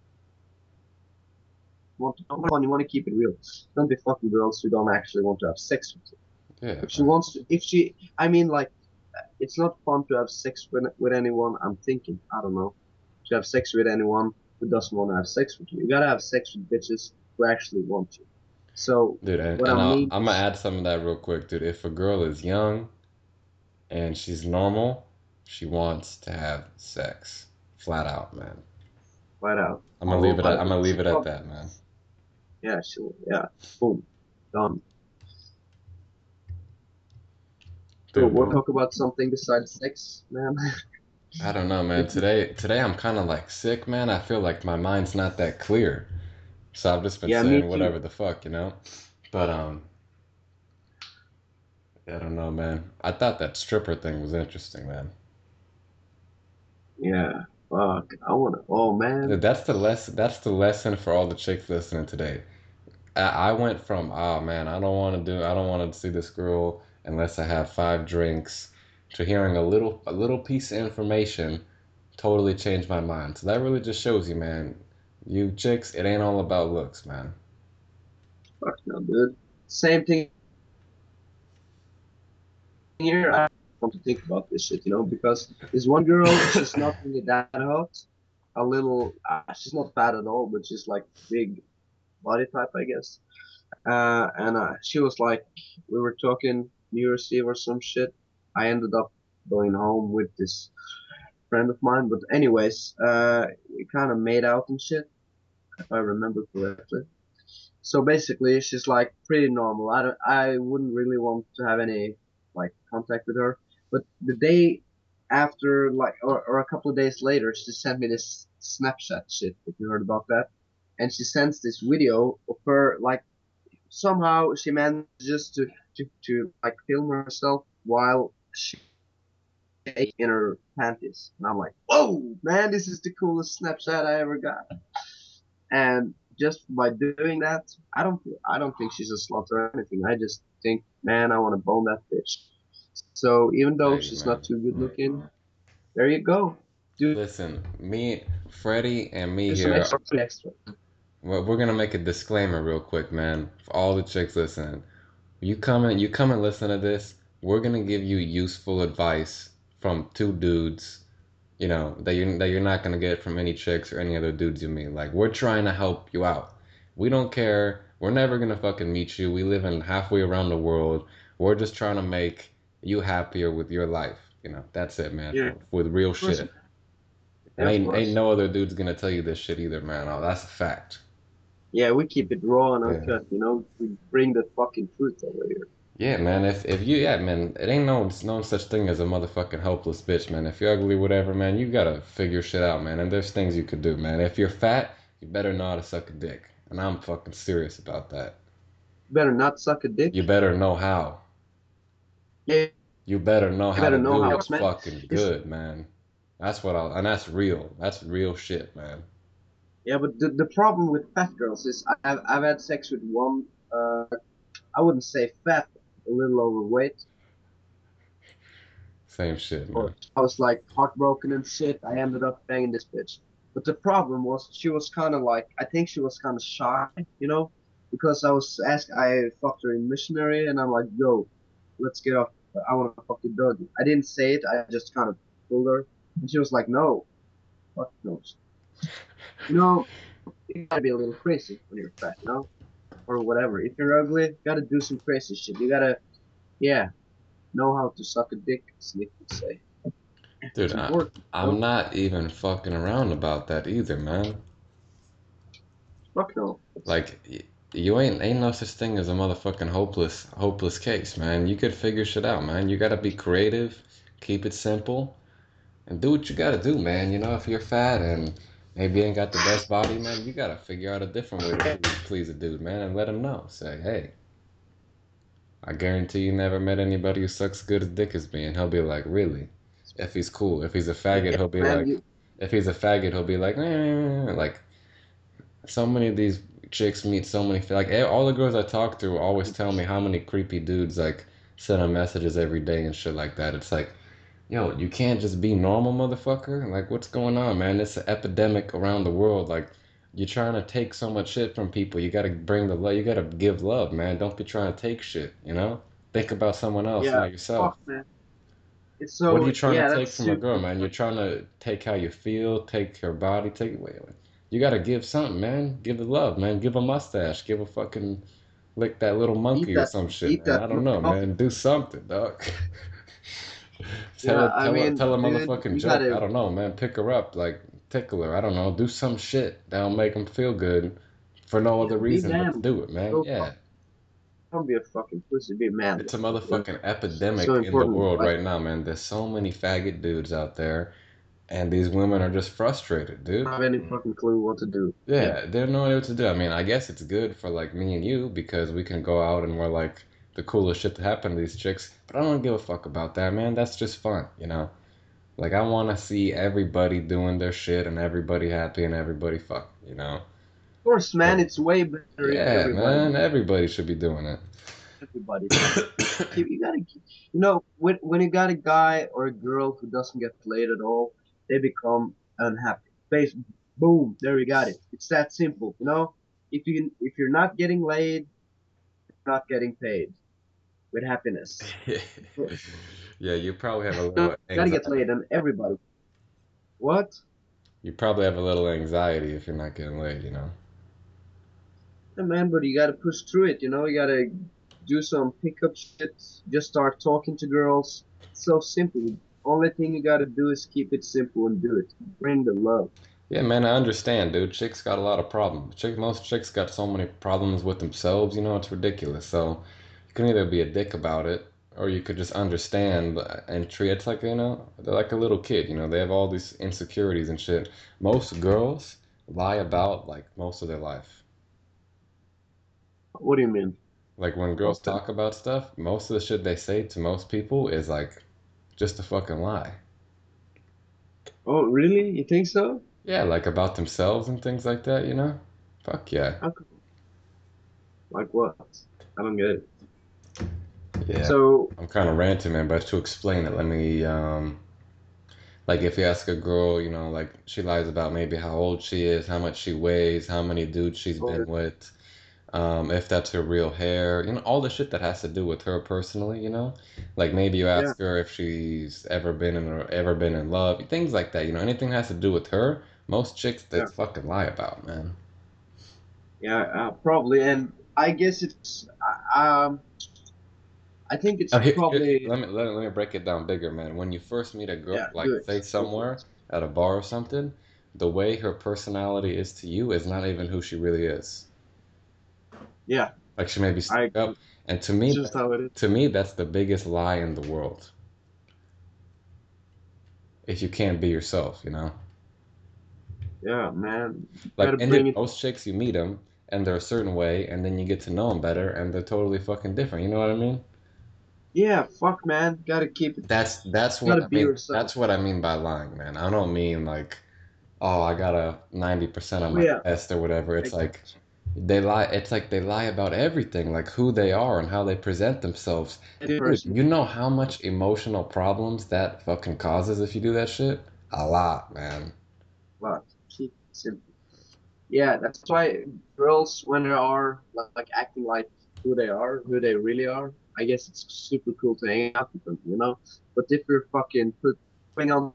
[SPEAKER 1] want to. You want to keep it real. Don't be fucking girls who don't actually want to have sex with you.
[SPEAKER 2] Yeah,
[SPEAKER 1] If she
[SPEAKER 2] man.
[SPEAKER 1] wants to, if she, I mean, like, it's not fun to have sex with with anyone. I'm thinking, I don't know, to have sex with anyone who doesn't want to have sex with you. You gotta have sex with bitches who actually want you. So
[SPEAKER 2] Dude, and,
[SPEAKER 1] what I
[SPEAKER 2] and I'll,
[SPEAKER 1] mean
[SPEAKER 2] I'm gonna
[SPEAKER 1] is,
[SPEAKER 2] add some of that real quick, dude. If a girl is young and she's normal, she wants to have sex. Flat out, man.
[SPEAKER 1] flat out,
[SPEAKER 2] I'm
[SPEAKER 1] I
[SPEAKER 2] gonna leave
[SPEAKER 1] will.
[SPEAKER 2] it
[SPEAKER 1] I
[SPEAKER 2] at I'm
[SPEAKER 1] will.
[SPEAKER 2] gonna
[SPEAKER 1] She
[SPEAKER 2] leave it at
[SPEAKER 1] probably,
[SPEAKER 2] that, man.
[SPEAKER 1] yeah, she will. Yeah, boom, done. So
[SPEAKER 2] Dude,
[SPEAKER 1] we'll
[SPEAKER 2] but
[SPEAKER 1] talk about something besides sex, man.
[SPEAKER 2] I don't know, man. Today today I'm kind of like sick, man. I feel like my mind's not that clear. So I've just been
[SPEAKER 1] Yeah, me
[SPEAKER 2] saying
[SPEAKER 1] too.
[SPEAKER 2] whatever the fuck, you know? But um I don't know, man. I thought that stripper thing was interesting, man.
[SPEAKER 1] Yeah, fuck. I wanna. Oh
[SPEAKER 2] Dude,
[SPEAKER 1] man.
[SPEAKER 2] that's the lesson that's the lesson for all the chicks listening today. I, I went from, oh man, I don't want to do, I don't want to see this girl unless I have five drinks, to hearing a little, a little piece of information totally changed my mind. So that really just shows you, man, you chicks, it ain't all about looks, man.
[SPEAKER 1] Fuck no, dude. Same thing here. I want to think about this shit, you know, because this one girl, she's not really that hot. A little, uh, she's not fat at all, but she's like big body type, I guess. Uh, and uh, she was like, we were talking New Year's Eve or some shit. I ended up going home with this friend of mine, but anyways, uh, we kind of made out and shit, if I remember correctly. So basically, she's like pretty normal. I don't, I wouldn't really want to have any. like contact with her. But the day after, like, or, or a couple of days later, she sent me this Snapchat shit. If you heard about that, and she sends this video of her like somehow she manages to to to like film herself while she ate in her panties, and I'm like, whoa, man, this is the coolest Snapchat I ever got. And just by doing that, I don't I don't think she's a slut or anything. I just think, man, I want to bone that bitch. So even though
[SPEAKER 2] Hey,
[SPEAKER 1] she's not
[SPEAKER 2] man.
[SPEAKER 1] too good looking, there you go. Do
[SPEAKER 2] Listen, me, Freddie, and me
[SPEAKER 1] do some
[SPEAKER 2] here,
[SPEAKER 1] extra extra.
[SPEAKER 2] well, we're gonna make a disclaimer real quick, man. For all the chicks listening, you come and you come and listen to this. We're gonna give you useful advice from two dudes, you know, that you that you're not gonna get from any chicks or any other dudes you meet. Like we're trying to help you out. We don't care. We're never gonna fucking meet you. We live in halfway around the world. We're just trying to make you happier with your life. You know, that's it, man.
[SPEAKER 1] Yeah,
[SPEAKER 2] For, with real
[SPEAKER 1] of course,
[SPEAKER 2] shit. And
[SPEAKER 1] yeah, of
[SPEAKER 2] ain't ain't
[SPEAKER 1] course.
[SPEAKER 2] no other dude's gonna tell you this shit either, man. Oh, that's a fact.
[SPEAKER 1] Yeah, we keep it raw and
[SPEAKER 2] Yeah.
[SPEAKER 1] uncut. You know, we bring the fucking truth over here.
[SPEAKER 2] Yeah, man. If if you yeah, man, it ain't no no such thing as a motherfucking hopeless bitch, man. If you're ugly, whatever, man, you gotta figure shit out, man. And there's things you could do, man. If you're fat, you better know how to suck a dick. And I'm fucking serious about that.
[SPEAKER 1] You better not suck a dick.
[SPEAKER 2] You better know how.
[SPEAKER 1] Yeah,
[SPEAKER 2] You better know
[SPEAKER 1] you
[SPEAKER 2] how
[SPEAKER 1] better
[SPEAKER 2] to
[SPEAKER 1] know
[SPEAKER 2] do
[SPEAKER 1] how
[SPEAKER 2] it
[SPEAKER 1] it's man.
[SPEAKER 2] fucking
[SPEAKER 1] It's
[SPEAKER 2] good, man. That's what I and that's real. That's real shit, man.
[SPEAKER 1] Yeah, but the the problem with fat girls is I've I've had sex with one. Uh, I wouldn't say fat, a little overweight.
[SPEAKER 2] Same shit,
[SPEAKER 1] Or
[SPEAKER 2] man.
[SPEAKER 1] I was like heartbroken and shit. I ended up banging this bitch. But the problem was she was kind of like I think she was kind of shy, you know, because I was asked I fucked her in missionary and I'm like, yo, let's get off. I want to fuck your dog. I didn't say it. I just kind of told her, and she was like, no, fuck no. You know, you gotta be a little crazy when you're fat, you know, or whatever. If you're ugly, you gotta do some crazy shit. You gotta, yeah, know how to suck a dick, as Nick would say.
[SPEAKER 2] Dude,
[SPEAKER 1] It's
[SPEAKER 2] I,
[SPEAKER 1] important, you
[SPEAKER 2] I'm
[SPEAKER 1] know.
[SPEAKER 2] not even fucking around about that either, man.
[SPEAKER 1] Fuck no. It's
[SPEAKER 2] Like y- you ain't ain't no such thing as a motherfucking hopeless hopeless case, man. You could figure shit out, man. You gotta be creative, keep it simple, and do what you gotta do, man. You know, if you're fat and maybe you ain't got the best body, man, you gotta figure out a different way to please, please a dude, man, and let him know. Say, hey, I guarantee you never met anybody who sucks good as dick as me, and he'll be like, really? If he's cool. If he's a faggot,
[SPEAKER 1] yeah,
[SPEAKER 2] he'll be
[SPEAKER 1] man.
[SPEAKER 2] like,
[SPEAKER 1] You
[SPEAKER 2] if he's a faggot, he'll be like, eh, like so many of these chicks meet so many like eh, all the girls I talk to always tell me how many creepy dudes like send them messages every day and shit like that. It's like, yo, you can't just be normal, motherfucker. Like, what's going on, man? It's an epidemic around the world. Like, you're trying to take so much shit from people. You gotta bring the love. You gotta give love, man. Don't be trying to take shit. You know, think about someone else,
[SPEAKER 1] yeah.
[SPEAKER 2] not yourself.
[SPEAKER 1] Fuck, man. It's
[SPEAKER 2] What are
[SPEAKER 1] so
[SPEAKER 2] you trying to
[SPEAKER 1] yeah.
[SPEAKER 2] take
[SPEAKER 1] That's
[SPEAKER 2] from a girl,
[SPEAKER 1] super.
[SPEAKER 2] man? You're trying to take how you feel, take her body, take wait, wait. You gotta give something, man. Give it love, man. Give a mustache. Give a fucking lick that little
[SPEAKER 1] Eat
[SPEAKER 2] monkey or
[SPEAKER 1] that.
[SPEAKER 2] some shit,
[SPEAKER 1] Eat
[SPEAKER 2] man.
[SPEAKER 1] that
[SPEAKER 2] I don't know,
[SPEAKER 1] muffin.
[SPEAKER 2] man. Do something, dog. tell
[SPEAKER 1] Yeah,
[SPEAKER 2] her,
[SPEAKER 1] I
[SPEAKER 2] tell her,
[SPEAKER 1] mean,
[SPEAKER 2] tell a
[SPEAKER 1] dude,
[SPEAKER 2] motherfucking
[SPEAKER 1] you
[SPEAKER 2] joke. I
[SPEAKER 1] gotta
[SPEAKER 2] don't know, man. Pick her up, like tickle her. I don't know. Do some shit that'll make them feel good for no
[SPEAKER 1] yeah,
[SPEAKER 2] other
[SPEAKER 1] be
[SPEAKER 2] reason but to
[SPEAKER 1] manly.
[SPEAKER 2] do it, man.
[SPEAKER 1] Go fuck.
[SPEAKER 2] Yeah.
[SPEAKER 1] Don't be a fucking pussy. Be manly.
[SPEAKER 2] It's a
[SPEAKER 1] You know,
[SPEAKER 2] motherfucking
[SPEAKER 1] so
[SPEAKER 2] epidemic in the
[SPEAKER 1] important.
[SPEAKER 2] world
[SPEAKER 1] Like,
[SPEAKER 2] right now, man. There's so many faggot dudes out there, and these women are just frustrated,
[SPEAKER 1] I
[SPEAKER 2] dude.
[SPEAKER 1] don't have any fucking clue what to do. Yeah,
[SPEAKER 2] Yeah, they don't know what to do. I mean, I guess it's good for like me and you because we can go out and we're like the coolest shit to happen to these chicks. But I don't give a fuck about that, man. That's just fun, you know? Like I want to see everybody doing their shit and everybody happy and everybody fuck, you know?
[SPEAKER 1] of course, man.
[SPEAKER 2] So,
[SPEAKER 1] It's way better if
[SPEAKER 2] yeah,
[SPEAKER 1] everybody
[SPEAKER 2] man,
[SPEAKER 1] do.
[SPEAKER 2] everybody should be doing it.
[SPEAKER 1] Everybody does. Keep, you gotta keep, you know, when when you got a guy or a girl who doesn't get laid at all, they become unhappy. Face, boom, there you got it. It's that simple, you know. If you if you're not getting laid, you're not getting paid with happiness. You
[SPEAKER 2] Yeah, you probably have a
[SPEAKER 1] know,
[SPEAKER 2] little
[SPEAKER 1] gotta get
[SPEAKER 2] anxiety.
[SPEAKER 1] laid, and everybody. What?
[SPEAKER 2] You probably have a little anxiety if you're not getting laid, you know?
[SPEAKER 1] Yeah, man, but you gotta push through it. You know, you gotta do some pickup shit. Just start talking to girls. It's so simple. Only thing you gotta do is keep it simple and do it. Bring the love.
[SPEAKER 2] Yeah, man, I understand, dude. Chicks got a lot of problems. Chick, most chicks got so many problems with themselves, you know, it's ridiculous. So you can either be a dick about it or you could just understand and treat it's like, you know, they're like a little kid, you know, they have all these insecurities and shit. Most girls lie about like most of their life.
[SPEAKER 1] What do you mean?
[SPEAKER 2] Like when girls
[SPEAKER 1] Okay.
[SPEAKER 2] talk about stuff, most of the shit they say to most people is like just a fucking lie.
[SPEAKER 1] Oh, really? You think so?
[SPEAKER 2] Yeah, like about themselves and things like that, you know? Fuck yeah.
[SPEAKER 1] How come? Like what? I don't get it.
[SPEAKER 2] Yeah.
[SPEAKER 1] So,
[SPEAKER 2] I'm kind of ranting, man, but to explain it, let me um like if you ask a girl, you know, like she lies about maybe how old she is, how much she weighs, how many dudes she's been
[SPEAKER 1] or
[SPEAKER 2] with, um, if that's her real hair, you know, all the shit that has to do with her personally, you know? Like maybe you
[SPEAKER 1] yeah,
[SPEAKER 2] ask her if she's ever been in or ever been in love, things like that, you know, anything that has to do with her, most chicks they
[SPEAKER 1] yeah,
[SPEAKER 2] fucking lie about, man.
[SPEAKER 1] yeah, uh, probably. And I guess it's, uh, um, I think it's
[SPEAKER 2] Uh, here, here,
[SPEAKER 1] probably,
[SPEAKER 2] let me let, let me break it down bigger, man. When you first meet a girl,
[SPEAKER 1] yeah,
[SPEAKER 2] like
[SPEAKER 1] do it.
[SPEAKER 2] say
[SPEAKER 1] Go for
[SPEAKER 2] somewhere
[SPEAKER 1] it.
[SPEAKER 2] at a bar or something, the way her personality is to you is not even who she really is.
[SPEAKER 1] Yeah,
[SPEAKER 2] Like she may be
[SPEAKER 1] I
[SPEAKER 2] stuck
[SPEAKER 1] agree.
[SPEAKER 2] up, and to me,
[SPEAKER 1] It's just
[SPEAKER 2] that's
[SPEAKER 1] how it is.
[SPEAKER 2] to me that's the biggest lie in the world. If you can't be yourself, you know.
[SPEAKER 1] Yeah, man. You
[SPEAKER 2] Like
[SPEAKER 1] gotta
[SPEAKER 2] in
[SPEAKER 1] bring it.
[SPEAKER 2] most chicks, you meet them and they're a certain way, and then you get to know them better, and they're totally fucking different. You know what I mean?
[SPEAKER 1] Yeah, fuck, man. Gotta keep it.
[SPEAKER 2] That's that's what
[SPEAKER 1] Gotta
[SPEAKER 2] I
[SPEAKER 1] be
[SPEAKER 2] mean.
[SPEAKER 1] yourself.
[SPEAKER 2] That's what I mean by lying, man. I don't mean like, oh, I got a ninety percent on
[SPEAKER 1] Oh,
[SPEAKER 2] my
[SPEAKER 1] yeah,
[SPEAKER 2] test or whatever.
[SPEAKER 1] I
[SPEAKER 2] It's
[SPEAKER 1] get
[SPEAKER 2] like they lie. It's like they lie about everything, like who they are and how they present themselves.
[SPEAKER 1] it.
[SPEAKER 2] Dude,
[SPEAKER 1] Person.
[SPEAKER 2] you know how much emotional problems that fucking causes if you do that shit? A lot, man.
[SPEAKER 1] But keep it simple. Yeah, that's why girls, when they are like, like acting like who they are, who they really are, I guess it's super cool to hang out with them, you know. But if you're fucking put, putting on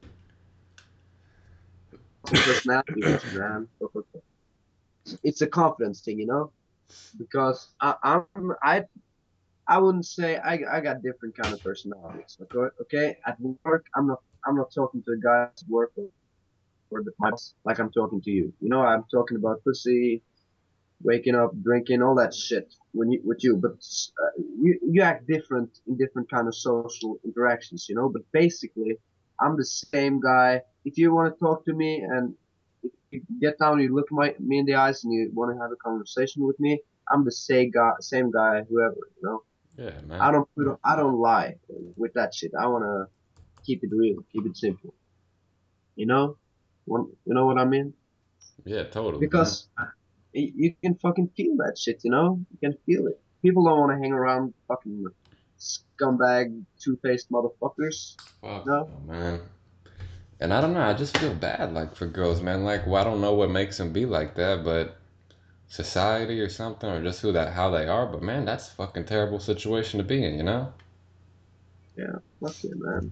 [SPEAKER 1] some personality with you, man, it's a confidence thing, you know. Because I, I'm I I wouldn't say I I got different kind of personalities. Okay, okay. At work, I'm not I'm not talking to the guys at work or the, my boss like I'm talking to you. You know, I'm talking about pussy, waking up, drinking, all that shit when you with you. But uh, you you act different in different kind of social interactions, you know. But basically, I'm the same guy. If you want to talk to me and if you get down, you look my me in the eyes and you want to have a conversation with me, I'm the same guy, same guy, whoever, you know.
[SPEAKER 2] Yeah, man.
[SPEAKER 1] I don't put, I don't lie with that shit. I wanna keep it real, keep it simple, you know. One, you know what I mean?
[SPEAKER 2] Yeah, totally, man.
[SPEAKER 1] Because y- you can fucking feel that shit, you know? You can feel it. People don't want to hang around fucking scumbag, two-faced motherfuckers, you
[SPEAKER 2] Fuck
[SPEAKER 1] know?
[SPEAKER 2] no, man. And I don't know, I just feel bad like for girls, man. Like, well, I don't know what makes them be like that, but society or something, or just who that how they are. But man, that's a fucking terrible situation to be in, you know?
[SPEAKER 1] Yeah, fuck yeah, man.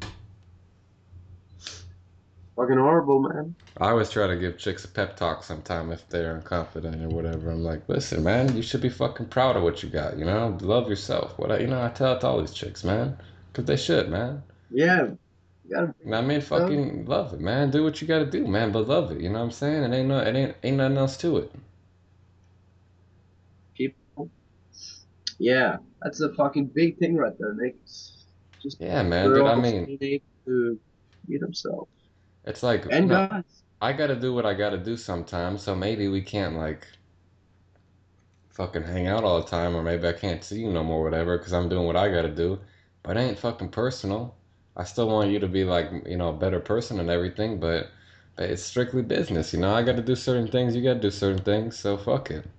[SPEAKER 1] Fucking horrible, man.
[SPEAKER 2] I always try to give chicks a pep talk sometime if they're unconfident or whatever. I'm like, listen, man, you should be fucking proud of what you got, you know? Love yourself. What I, you know, I tell it to all these chicks, man, because they should, man.
[SPEAKER 1] Yeah, you gotta
[SPEAKER 2] You
[SPEAKER 1] bring
[SPEAKER 2] know what I mean?
[SPEAKER 1] it up.
[SPEAKER 2] Fucking love it, man. Do what you gotta do, man, but love it. You know what I'm saying? It ain't no, it ain't, ain't nothing else to it.
[SPEAKER 1] People. Yeah, that's a fucking big thing right there, Nick. Just
[SPEAKER 2] Yeah, man, dude. I
[SPEAKER 1] girls
[SPEAKER 2] mean,
[SPEAKER 1] need to be themselves.
[SPEAKER 2] it's like, you
[SPEAKER 1] And
[SPEAKER 2] know,
[SPEAKER 1] guys.
[SPEAKER 2] I gotta do what I gotta do sometimes, so maybe we can't like fucking hang out all the time, or maybe I can't see you no more, whatever, because I'm doing what I gotta do. But it ain't fucking personal. I still want you to be like, you know, a better person and everything, but it's strictly business, you know. I gotta do certain things, you gotta do certain things, so fuck it.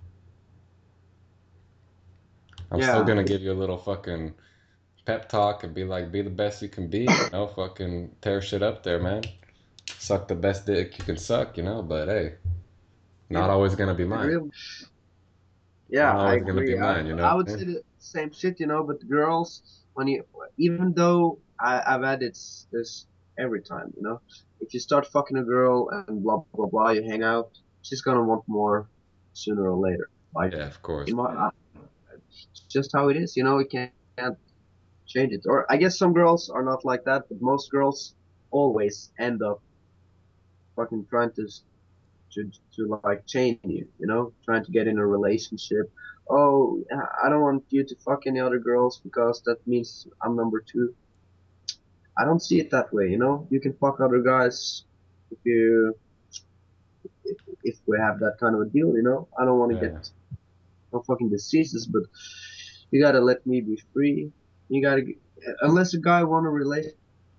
[SPEAKER 2] I'm still
[SPEAKER 1] Yeah,
[SPEAKER 2] gonna give you a little fucking pep talk and be like, be the best you can be, you know, fucking tear shit up there, man. Suck the best dick you can suck, you know, but hey,
[SPEAKER 1] yeah,
[SPEAKER 2] not always gonna be
[SPEAKER 1] it
[SPEAKER 2] mine.
[SPEAKER 1] really.
[SPEAKER 2] Not
[SPEAKER 1] Yeah, I
[SPEAKER 2] always gonna be
[SPEAKER 1] agree. I
[SPEAKER 2] mine, you know
[SPEAKER 1] I
[SPEAKER 2] what
[SPEAKER 1] would
[SPEAKER 2] I'm
[SPEAKER 1] say
[SPEAKER 2] saying?
[SPEAKER 1] the same shit, you know. But the girls, when you, even though I I've had it's this every time, you know, if you start fucking a girl and blah blah blah, you hang out, she's gonna want more sooner or later. Like
[SPEAKER 2] Yeah, of course.
[SPEAKER 1] in my, I- it's just how it is, you know. You can't, can't change it. Or I guess some girls are not like that, but most girls always end up fucking trying to to to like chain you, you know, trying to get in a relationship. Oh, I don't want you to fuck any other girls because that means I'm number two. I don't see it that way, you know. You can fuck other guys if you if we have that kind of a deal, you know. I don't want to get
[SPEAKER 2] Yeah.
[SPEAKER 1] no fucking diseases, but you gotta let me be free. You gotta, unless a guy want a relationship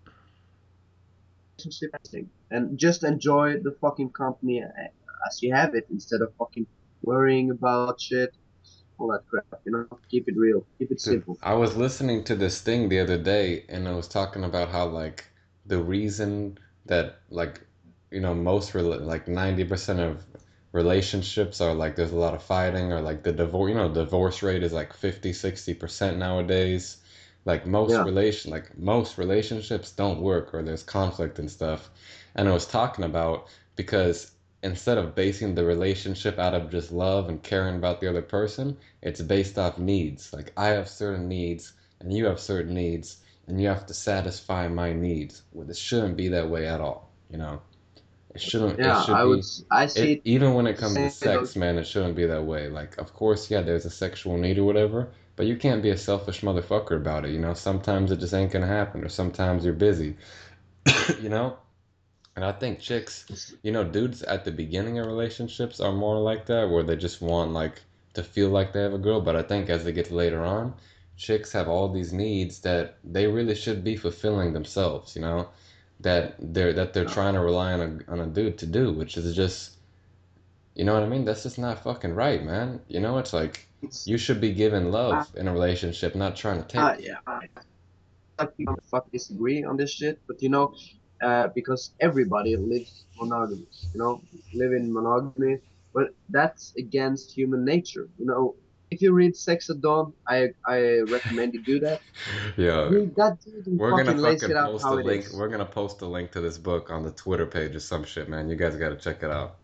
[SPEAKER 1] thing, and just enjoy the fucking company as you have it instead of fucking worrying about shit, all that crap. You know, keep it real, keep it
[SPEAKER 2] Dude,
[SPEAKER 1] simple.
[SPEAKER 2] I was listening to this thing the other day and it was talking about how like the reason that like you know most rela like ninety percent of relationships are like there's a lot of fighting or like the divorce you know divorce rate is like fifty sixty percent nowadays. Like most
[SPEAKER 1] Yeah,
[SPEAKER 2] relation like most relationships don't work or there's conflict and stuff. And I was talking about because instead of basing the relationship out of just love and caring about the other person, it's based off needs. Like I have certain needs and you have certain needs and you have to satisfy my needs. Well, it shouldn't be that way at all, you know. It shouldn't it
[SPEAKER 1] yeah.
[SPEAKER 2] should
[SPEAKER 1] I would,
[SPEAKER 2] be
[SPEAKER 1] s- I see
[SPEAKER 2] it
[SPEAKER 1] it
[SPEAKER 2] even when it
[SPEAKER 1] the
[SPEAKER 2] comes to
[SPEAKER 1] same way though.
[SPEAKER 2] sex, man, it shouldn't be that way. Like of course, yeah, there's a sexual need or whatever, but you can't be a selfish motherfucker about it, you know. Sometimes it just ain't gonna happen or sometimes you're busy, you know? And I think chicks, you know, dudes at the beginning of relationships are more like that, where they just want like to feel like they have a girl. But I think as they get later on, chicks have all these needs that they really should be fulfilling themselves, you know, that they're that they're
[SPEAKER 1] No,
[SPEAKER 2] trying to rely on a on a dude to do, which is just, you know what I mean? That's just not fucking right, man. You know, it's like
[SPEAKER 1] it's,
[SPEAKER 2] you should be giving
[SPEAKER 1] I,
[SPEAKER 2] love in a relationship, not trying to
[SPEAKER 1] I,
[SPEAKER 2] take.
[SPEAKER 1] yeah, I like people fuck disagree on this shit, but you know, uh, because everybody lives monogamous, you know, live in monogamy, but that's against human nature, you know. If you read Sex at Dawn, I I recommend you do that.
[SPEAKER 2] Yeah,
[SPEAKER 1] Read that dude and
[SPEAKER 2] we're gonna
[SPEAKER 1] fucking lays
[SPEAKER 2] fucking
[SPEAKER 1] it out
[SPEAKER 2] post a
[SPEAKER 1] how it
[SPEAKER 2] link.
[SPEAKER 1] is.
[SPEAKER 2] We're gonna post a link to this book on the Twitter page or some shit, man. You guys gotta check it out.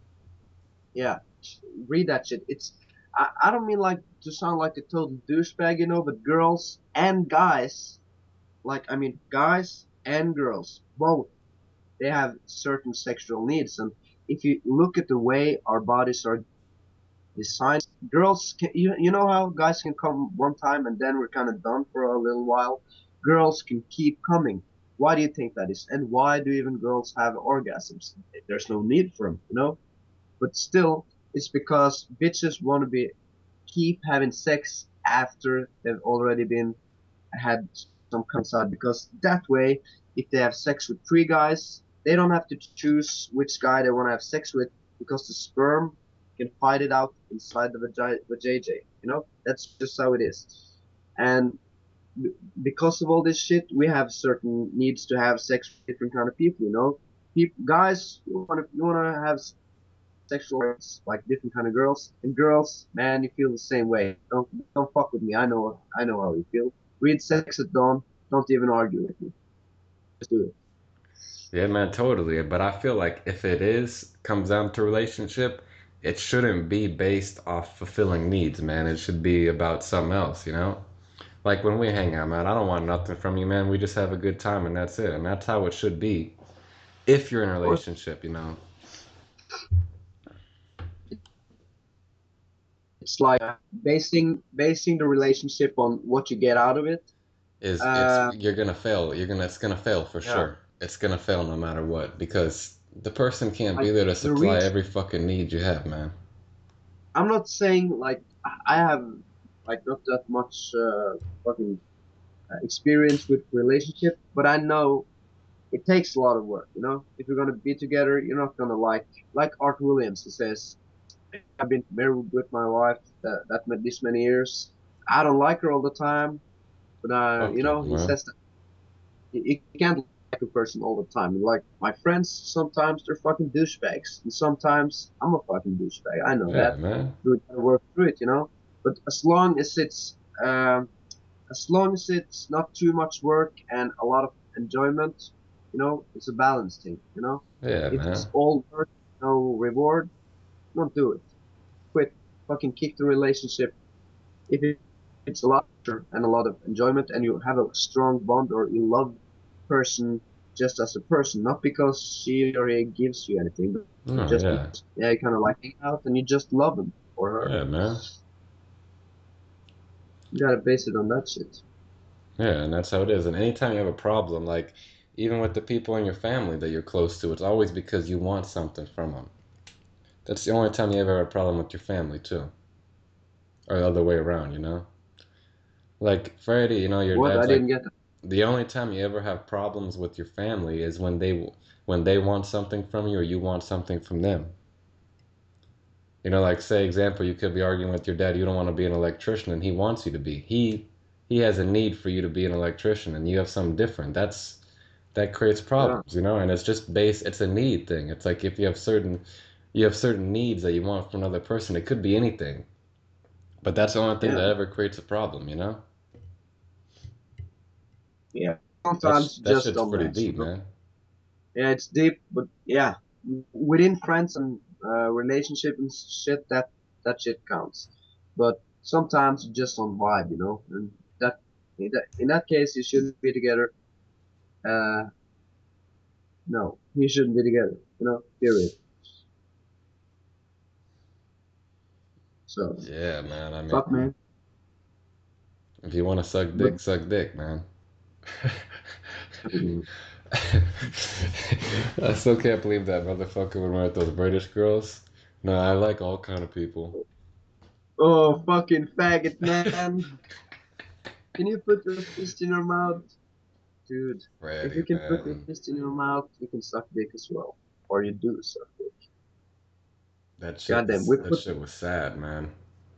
[SPEAKER 1] Yeah, read that shit. It's I, I don't mean like to sound like a total douchebag, you know, but girls and guys, like I mean guys and girls, both they have certain sexual needs, and if you look at the way our bodies are designed, girls can you, you know how guys can come one time and then we're kind of done for a little while. Girls can keep coming. Why do you think that is? And why do even girls have orgasms? There's no need for them, you know. But still, it's because bitches want to be keep having sex after they've already been had some consent, because that way, if they have sex with three guys, they don't have to choose which guy they want to have sex with, because the sperm can fight it out inside the vajayjay. You know, that's just how it is. And because of all this shit, we have certain needs to have sex with different kind of people. You know, people, guys, you want to you want to have sexual rights, like different kind of girls. And girls, man, you feel the same way. Don't don't fuck with me. I know I know how you feel. Read Sex at Dawn. Don't even argue with me. Just do it.
[SPEAKER 2] Yeah, man, totally. But I feel like if it is comes down to relationship, it shouldn't be based off fulfilling needs, man. It should be about something else, you know? Like when we hang out, man, I don't want nothing from you, man. We just have a good time and that's it. And that's how it should be if you're in a
[SPEAKER 1] Of course,
[SPEAKER 2] relationship, you know.
[SPEAKER 1] it's like basing basing the relationship on what you get out of it.
[SPEAKER 2] Is it's
[SPEAKER 1] Uh,
[SPEAKER 2] you're gonna fail. You're gonna it's gonna fail for
[SPEAKER 1] yeah,
[SPEAKER 2] sure. It's gonna fail no matter what because the person can't be
[SPEAKER 1] like
[SPEAKER 2] there to
[SPEAKER 1] the
[SPEAKER 2] supply
[SPEAKER 1] reason
[SPEAKER 2] every fucking need you have, man.
[SPEAKER 1] I'm not saying like I have like not that much uh, fucking uh, experience with relationship, but I know it takes a lot of work. You know, if you're gonna be together, you're not gonna like like Art Williams. He says, "I've been married with my wife that that met this many years. I don't like her all the time, but uh,
[SPEAKER 2] Fuck
[SPEAKER 1] you
[SPEAKER 2] you,
[SPEAKER 1] know," he
[SPEAKER 2] man.
[SPEAKER 1] says that you, you can't like a person all the time. Like my friends, sometimes they're fucking douchebags, and sometimes I'm a fucking douchebag. I know
[SPEAKER 2] Yeah,
[SPEAKER 1] that.
[SPEAKER 2] man.
[SPEAKER 1] We gotta work through it, you know. But as long as it's um, as long as it's not too much work and a lot of enjoyment, you know, it's a balance thing, you know.
[SPEAKER 2] Yeah,
[SPEAKER 1] If
[SPEAKER 2] man.
[SPEAKER 1] it's all work, no reward, don't do it. Quit. Fucking kick the relationship. If it's a lot and a lot of enjoyment and you have a strong bond or you love person, just as a person, not because she or he gives you anything, but
[SPEAKER 2] No,
[SPEAKER 1] just
[SPEAKER 2] yeah.
[SPEAKER 1] yeah, you kind of like hang out and you just love him or her.
[SPEAKER 2] Yeah, man.
[SPEAKER 1] You gotta base it on that shit.
[SPEAKER 2] Yeah, and that's how it is. And anytime you have a problem, like even with the people in your family that you're close to, it's always because you want something from them. That's the only time you ever have a problem with your family too, or the other way around, you know? Like Freddie, you know, your
[SPEAKER 1] What?
[SPEAKER 2] dad's
[SPEAKER 1] I didn't
[SPEAKER 2] like
[SPEAKER 1] get that.
[SPEAKER 2] the only time you ever have problems with your family is when they when they want something from you or you want something from them. You know, like say example, you could be arguing with your dad, you don't want to be an electrician and he wants you to be. He he has a need for you to be an electrician and you have something different. That's that creates
[SPEAKER 1] Yeah,
[SPEAKER 2] problems, you know, and it's just base it's a need thing. It's like if you have certain you have certain needs that you want from another person, it could be anything. But that's the only thing
[SPEAKER 1] yeah,
[SPEAKER 2] that ever creates a problem, you know?
[SPEAKER 1] yeah.
[SPEAKER 2] That's
[SPEAKER 1] Sometimes
[SPEAKER 2] that
[SPEAKER 1] just
[SPEAKER 2] shit's
[SPEAKER 1] don't
[SPEAKER 2] pretty
[SPEAKER 1] match,
[SPEAKER 2] deep,
[SPEAKER 1] you know?
[SPEAKER 2] man.
[SPEAKER 1] Yeah, it's deep, but yeah, within friends and uh, relationship and shit, that that shit counts. But sometimes you just don't vibe, you know. And that in that in that case, you shouldn't be together. Uh, no, you shouldn't be together. You know, period. So
[SPEAKER 2] Yeah, man. I mean,
[SPEAKER 1] fuck, man.
[SPEAKER 2] if you want to suck
[SPEAKER 1] But
[SPEAKER 2] dick, suck dick, man.
[SPEAKER 1] mm,
[SPEAKER 2] I still can't believe that motherfucker would marry those British girls. No, I like all kind of people.
[SPEAKER 1] oh, fucking faggot, man. Can you put your fist in your mouth, dude? If you
[SPEAKER 2] Ready,
[SPEAKER 1] can put your
[SPEAKER 2] man.
[SPEAKER 1] fist in your mouth, you can suck dick as well, or you do suck dick.
[SPEAKER 2] That shit
[SPEAKER 1] Goddamn,
[SPEAKER 2] was
[SPEAKER 1] we
[SPEAKER 2] that
[SPEAKER 1] put
[SPEAKER 2] shit was sad, man.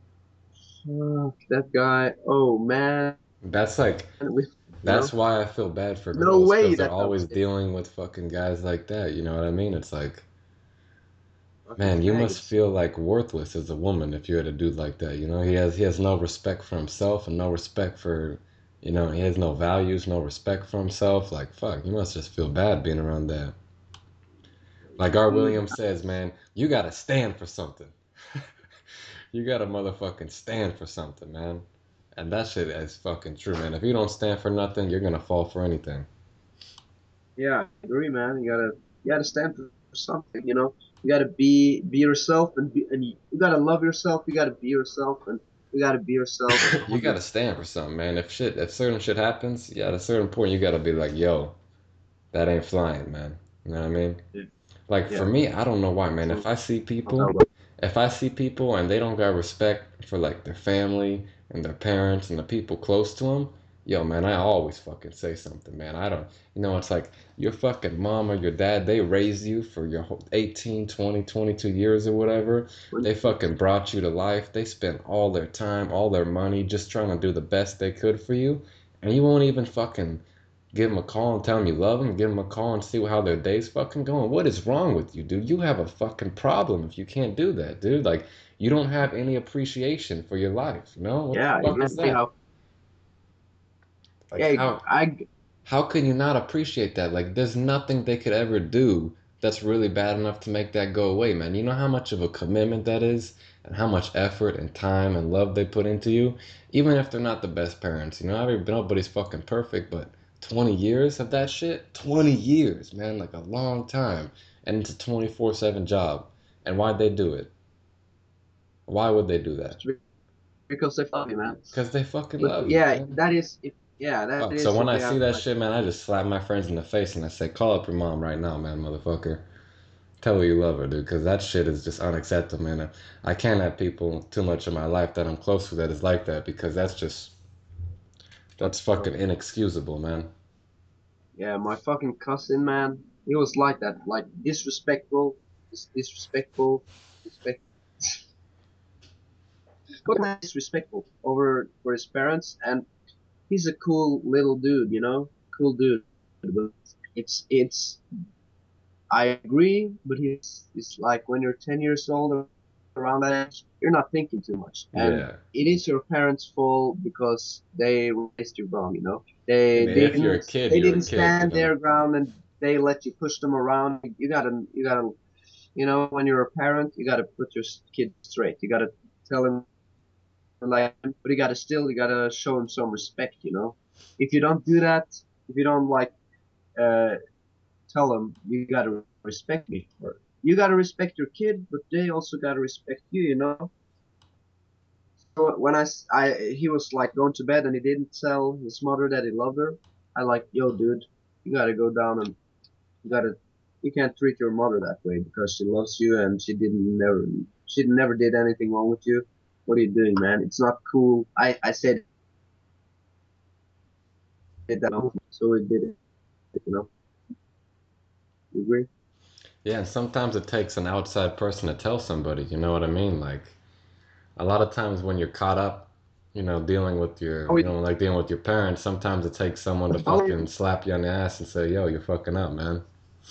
[SPEAKER 1] fuck that guy. Oh man,
[SPEAKER 2] That's like
[SPEAKER 1] we, you
[SPEAKER 2] that's
[SPEAKER 1] know,
[SPEAKER 2] why I feel bad for
[SPEAKER 1] no
[SPEAKER 2] girls
[SPEAKER 1] way
[SPEAKER 2] because they're
[SPEAKER 1] that that was
[SPEAKER 2] always
[SPEAKER 1] it.
[SPEAKER 2] dealing with fucking guys like that. You know what I mean? It's like,
[SPEAKER 1] Fucking
[SPEAKER 2] man, you must
[SPEAKER 1] faggots.
[SPEAKER 2] feel like worthless as a woman if you had a dude like that. You know, he has he has no respect for himself and no respect for, you know, he has no values, no respect for himself. Like, fuck, you must just feel bad being around that. Like R.
[SPEAKER 1] Dude,
[SPEAKER 2] Williams says, man, you gotta stand for something. You gotta motherfucking stand for something, man. And that shit is fucking true, man. If you don't stand for nothing, you're gonna fall for anything.
[SPEAKER 1] yeah, I agree, man. You gotta, you gotta stand for something. You know, you gotta be, be yourself, and be, and you, you gotta love yourself. You gotta be yourself, and you gotta be yourself a
[SPEAKER 2] You
[SPEAKER 1] hundred.
[SPEAKER 2] gotta stand for something, man. If shit, if certain shit happens, yeah, at a certain point, you gotta be like, yo, that ain't flying, man. You know what I mean?
[SPEAKER 1] Yeah,
[SPEAKER 2] Like for
[SPEAKER 1] yeah.
[SPEAKER 2] me, I don't know why, man. If
[SPEAKER 1] So,
[SPEAKER 2] I see
[SPEAKER 1] I'll tell
[SPEAKER 2] people,
[SPEAKER 1] about.
[SPEAKER 2] if I see people and they don't got respect for like their family and their parents and the people close to them, yo, man, I always fucking say something, man. I don't, you know, it's like your fucking mom or your dad, they raised you for your whole eighteen, twenty, twenty-two years or whatever.
[SPEAKER 1] When,
[SPEAKER 2] They fucking brought you to life. They spent all their time, all their money just trying to do the best they could for you. And you won't even fucking give them a call and tell them you love them. Give them a call and see how their day's fucking going. What is wrong with you, dude? You have a fucking problem if you can't do that, dude. Like, you don't have any appreciation for your life. You know what the
[SPEAKER 1] yeah,
[SPEAKER 2] fuck is
[SPEAKER 1] exactly
[SPEAKER 2] that?
[SPEAKER 1] how.
[SPEAKER 2] Like,
[SPEAKER 1] Yeah,
[SPEAKER 2] how
[SPEAKER 1] I.
[SPEAKER 2] how can you not appreciate that? Like, there's nothing they could ever do that's really bad enough to make that go away, man. You know how much of a commitment that is, and how much effort and time and love they put into you, even if they're not the best parents. You know, every nobody's fucking perfect, but twenty years of that shit, twenty years, man, like a long time, and it's a twenty-four seven job. And why'd they do it? Why would they do that?
[SPEAKER 1] Because they love you, man.
[SPEAKER 2] Because they fucking
[SPEAKER 1] But
[SPEAKER 2] love you,
[SPEAKER 1] yeah,
[SPEAKER 2] man.
[SPEAKER 1] that is if yeah, that
[SPEAKER 2] Fuck. So
[SPEAKER 1] is
[SPEAKER 2] when
[SPEAKER 1] if
[SPEAKER 2] I
[SPEAKER 1] you
[SPEAKER 2] see
[SPEAKER 1] have
[SPEAKER 2] that
[SPEAKER 1] like
[SPEAKER 2] shit, man, I just slap my friends in the face and I say, call up your mom right now, man, motherfucker. Tell her you love her, dude, because that shit is just unacceptable, man. I can't have people too much in my life that I'm close to that is like that because that's just, that's fucking inexcusable, man.
[SPEAKER 1] yeah, my fucking cousin, man, he was like that, like disrespectful, dis- disrespectful, respect, fucking disrespectful over for his parents, and he's a cool little dude, you know, cool dude. But it's it's I agree, but he's it's like when you're ten years old or around that age, you're not thinking too much, and
[SPEAKER 2] Yeah.
[SPEAKER 1] it is your parents' fault because they raised you wrong. You know, they
[SPEAKER 2] And if you're a
[SPEAKER 1] didn't
[SPEAKER 2] kid,
[SPEAKER 1] they
[SPEAKER 2] you're a
[SPEAKER 1] didn't
[SPEAKER 2] kid, you
[SPEAKER 1] stand
[SPEAKER 2] know?
[SPEAKER 1] their ground and they let you push them around. You gotta you gotta you know when you're a parent, you gotta put your kid straight. You gotta tell him like, but you gotta still you gotta show him some respect. You know, if you don't do that, if you don't like. Uh, tell them you gotta respect me. Or you gotta respect your kid, but they also gotta respect you. You know. So when I, s- I- he was like going to bed and he didn't tell his mother that he loved her. I like, yo, dude, you gotta go down and you gotta, you can't treat your mother that way because she loves you and she didn't never, she never did anything wrong with you. What are you doing, man? It's not cool. I, I said it that, so he did it. You know, you agree?
[SPEAKER 2] Yeah, and sometimes it takes an outside person to tell somebody, you know what I mean? Like a lot of times when you're caught up, you know, dealing with your,
[SPEAKER 1] Oh,
[SPEAKER 2] you
[SPEAKER 1] yeah.
[SPEAKER 2] know, like dealing with your parents, sometimes it takes someone to
[SPEAKER 1] Oh,
[SPEAKER 2] fucking slap you on the ass and say, "Yo, you're fucking up, man."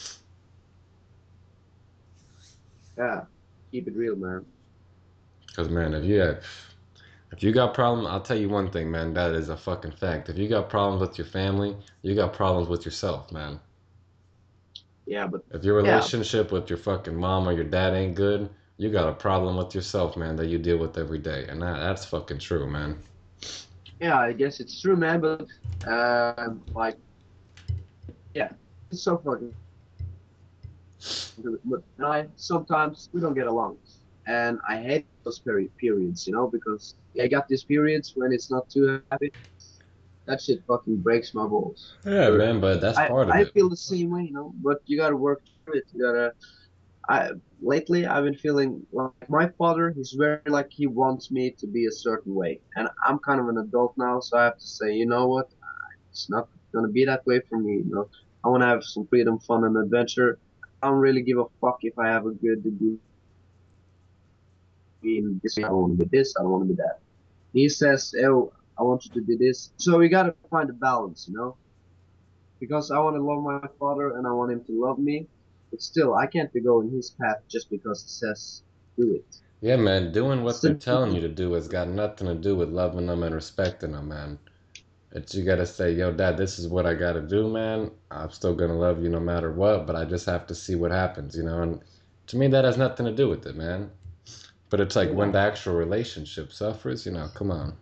[SPEAKER 1] yeah. Keep it real, man.
[SPEAKER 2] Because man, if you have, if you got problems, I'll tell you one thing, man. That is a fucking fact. If you got problems with your family, you got problems with yourself, man.
[SPEAKER 1] Yeah, but
[SPEAKER 2] If your
[SPEAKER 1] yeah,
[SPEAKER 2] relationship with your fucking mom or your dad ain't good, you got a problem with yourself, man, that you deal with every day, and that that's fucking true, man.
[SPEAKER 1] yeah. I guess it's true, man. But uh, like, yeah, it's so fucking but I sometimes we don't get along, and I hate those peri- periods, you know, because I got these periods when it's not too happy. That shit fucking breaks my balls.
[SPEAKER 2] Yeah,
[SPEAKER 1] Or
[SPEAKER 2] man, but that's
[SPEAKER 1] I
[SPEAKER 2] part of
[SPEAKER 1] I
[SPEAKER 2] it.
[SPEAKER 1] feel the same way, you know, but you gotta work through it. You gotta. I lately I've been feeling like my father. He's very like he wants me to be a certain way, and I'm kind of an adult now, so I have to say, you know what? It's not gonna be that way for me. You know, I want to have some freedom, fun, and adventure. I don't really give a fuck if I have a good degree in this. I don't want to be this. I don't want to be that. He says, "Oh, I want you to be this." So we gotta find a balance, you know, because I want to love my father and I want him to love me. But still, I can't be going his path just because he says do it.
[SPEAKER 2] Yeah, man, doing what they're
[SPEAKER 1] Still,
[SPEAKER 2] telling you to do has got nothing to do with loving them and respecting them, man. It's you gotta say, "Yo, dad, this is what I gotta do, man. I'm still gonna love you no matter what, but I just have to see what happens, you know." And to me, that has nothing to do with it, man. But it's like when
[SPEAKER 1] yeah.
[SPEAKER 2] the actual relationship suffers, you know, come on.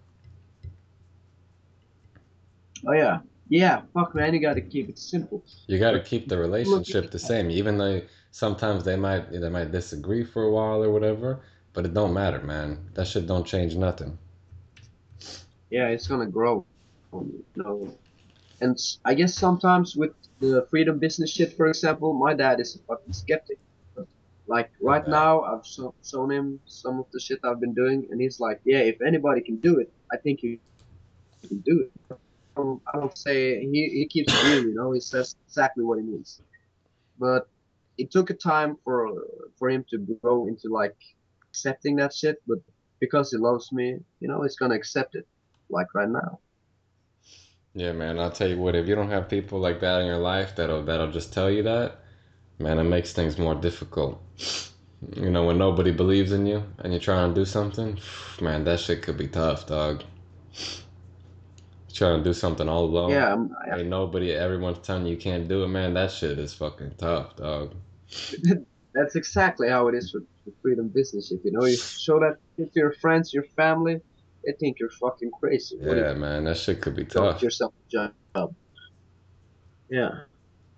[SPEAKER 1] Oh yeah, yeah. Fuck man, you gotta keep it simple.
[SPEAKER 2] You got to
[SPEAKER 1] But
[SPEAKER 2] keep the
[SPEAKER 1] look at
[SPEAKER 2] relationship the same, even though sometimes they might they might disagree for a while or whatever. But it don't matter, man. That shit don't change nothing.
[SPEAKER 1] yeah, it's gonna grow. You know, and I guess sometimes with the freedom business shit, for example, my dad is a fucking skeptic. Like right
[SPEAKER 2] Yeah,
[SPEAKER 1] now, I've show, shown him some of the shit I've been doing, and he's like, "Yeah, if anybody can do it, I think you can do it." I don't, I don't say he he keeps it real, you know. He says exactly what he means. But it took a time for for him to grow into like accepting that shit. But because he loves me, you know, he's gonna accept it. Like right now.
[SPEAKER 2] yeah, man. I'll tell you what. If you don't have people like that in your life that'll that'll just tell you that, man, it makes things more difficult. You know, when nobody believes in you and you're trying to do something, man, that shit could be tough, dog. Trying to do something all alone.
[SPEAKER 1] Yeah, I'm, I,
[SPEAKER 2] Ain't nobody, everyone's telling you you can't do it, man. That shit is fucking tough, dog.
[SPEAKER 1] that's exactly how it is with, with freedom business shit. You know, you show that to your friends, your family, they think you're fucking crazy. What if
[SPEAKER 2] Yeah, man, that shit could be
[SPEAKER 1] you got
[SPEAKER 2] tough.
[SPEAKER 1] yourself a job? Yeah,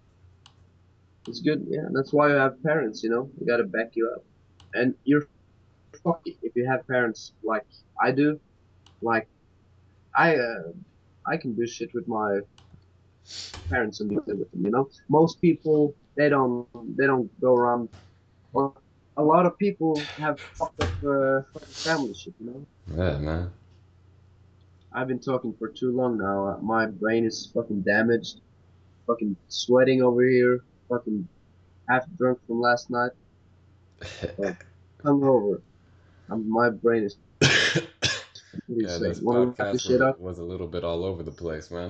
[SPEAKER 1] it's good. Yeah, that's why you have parents. You know, you gotta back you up, and you're fucky if you have parents like I do. Like I, uh, I can do shit with my parents and do it with them. You know, most people they don't they don't go around. Or a lot of people have fucked up uh, fucking family shit. You know.
[SPEAKER 2] Yeah, man.
[SPEAKER 1] I've been talking for too long now. Uh, My brain is fucking damaged. Fucking sweating over here. Fucking half drunk from last night. Fuck. Hungover. Um, my brain is. What do you
[SPEAKER 2] Yeah,
[SPEAKER 1] say?
[SPEAKER 2] this
[SPEAKER 1] Want to wrap
[SPEAKER 2] podcast
[SPEAKER 1] this
[SPEAKER 2] was
[SPEAKER 1] shit up?
[SPEAKER 2] was a little bit all over the place, man.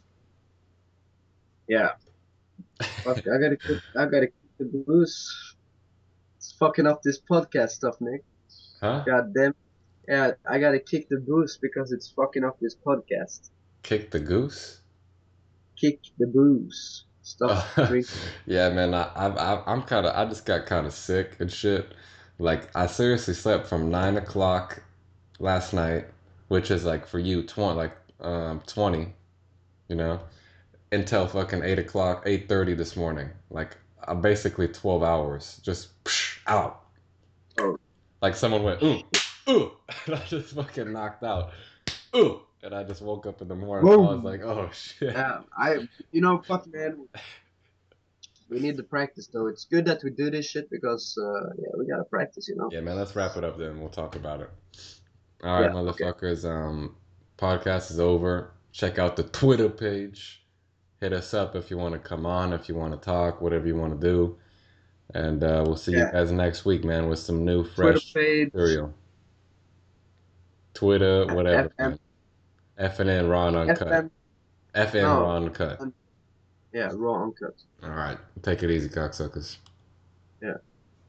[SPEAKER 1] Yeah. Fuck. I gotta. Kick, I gotta kick the booze. It's fucking up this podcast stuff, Nick.
[SPEAKER 2] Huh?
[SPEAKER 1] God damn. Yeah, I gotta kick the booze because it's fucking up this podcast.
[SPEAKER 2] Kick the goose?
[SPEAKER 1] Kick the booze. Stop drinking.
[SPEAKER 2] Yeah, man. I, I, I I'm kind of, I just got kind of sick and shit. Like, I seriously slept from nine o'clock last night, which is like for you twenty, like um twenty, you know. until fucking eight o'clock, eight thirty this morning. Like uh, basically twelve hours, just psh, out.
[SPEAKER 1] Oh
[SPEAKER 2] Like someone went ooh,
[SPEAKER 1] shit.
[SPEAKER 2] ooh, and I just fucking knocked out. Ooh, and I just woke up in the morning. I was
[SPEAKER 1] Boom.
[SPEAKER 2] like, oh shit.
[SPEAKER 1] Yeah, I, you know, fuck, man. We need to practice though. It's good that we do this shit because, uh, yeah, we gotta practice, you know.
[SPEAKER 2] Yeah, man. Let's wrap it up then. We'll talk about it. All right,
[SPEAKER 1] Yeah. Okay.
[SPEAKER 2] motherfuckers. Um, podcast is over. Check out the Twitter page. Hit us up if you want to come on, if you want to talk, whatever you want to do. And uh, we'll see you
[SPEAKER 1] Yeah.
[SPEAKER 2] guys next week, man, with some new,
[SPEAKER 1] Twitter
[SPEAKER 2] fresh
[SPEAKER 1] page.
[SPEAKER 2] material. Twitter, whatever,
[SPEAKER 1] F M.
[SPEAKER 2] man. F N N Raw and Uncut.
[SPEAKER 1] F M.
[SPEAKER 2] F N
[SPEAKER 1] No.
[SPEAKER 2] Raw and Uncut.
[SPEAKER 1] un- Yeah. Raw uncut.
[SPEAKER 2] All right. Take it easy, cocksuckers.
[SPEAKER 1] Yeah.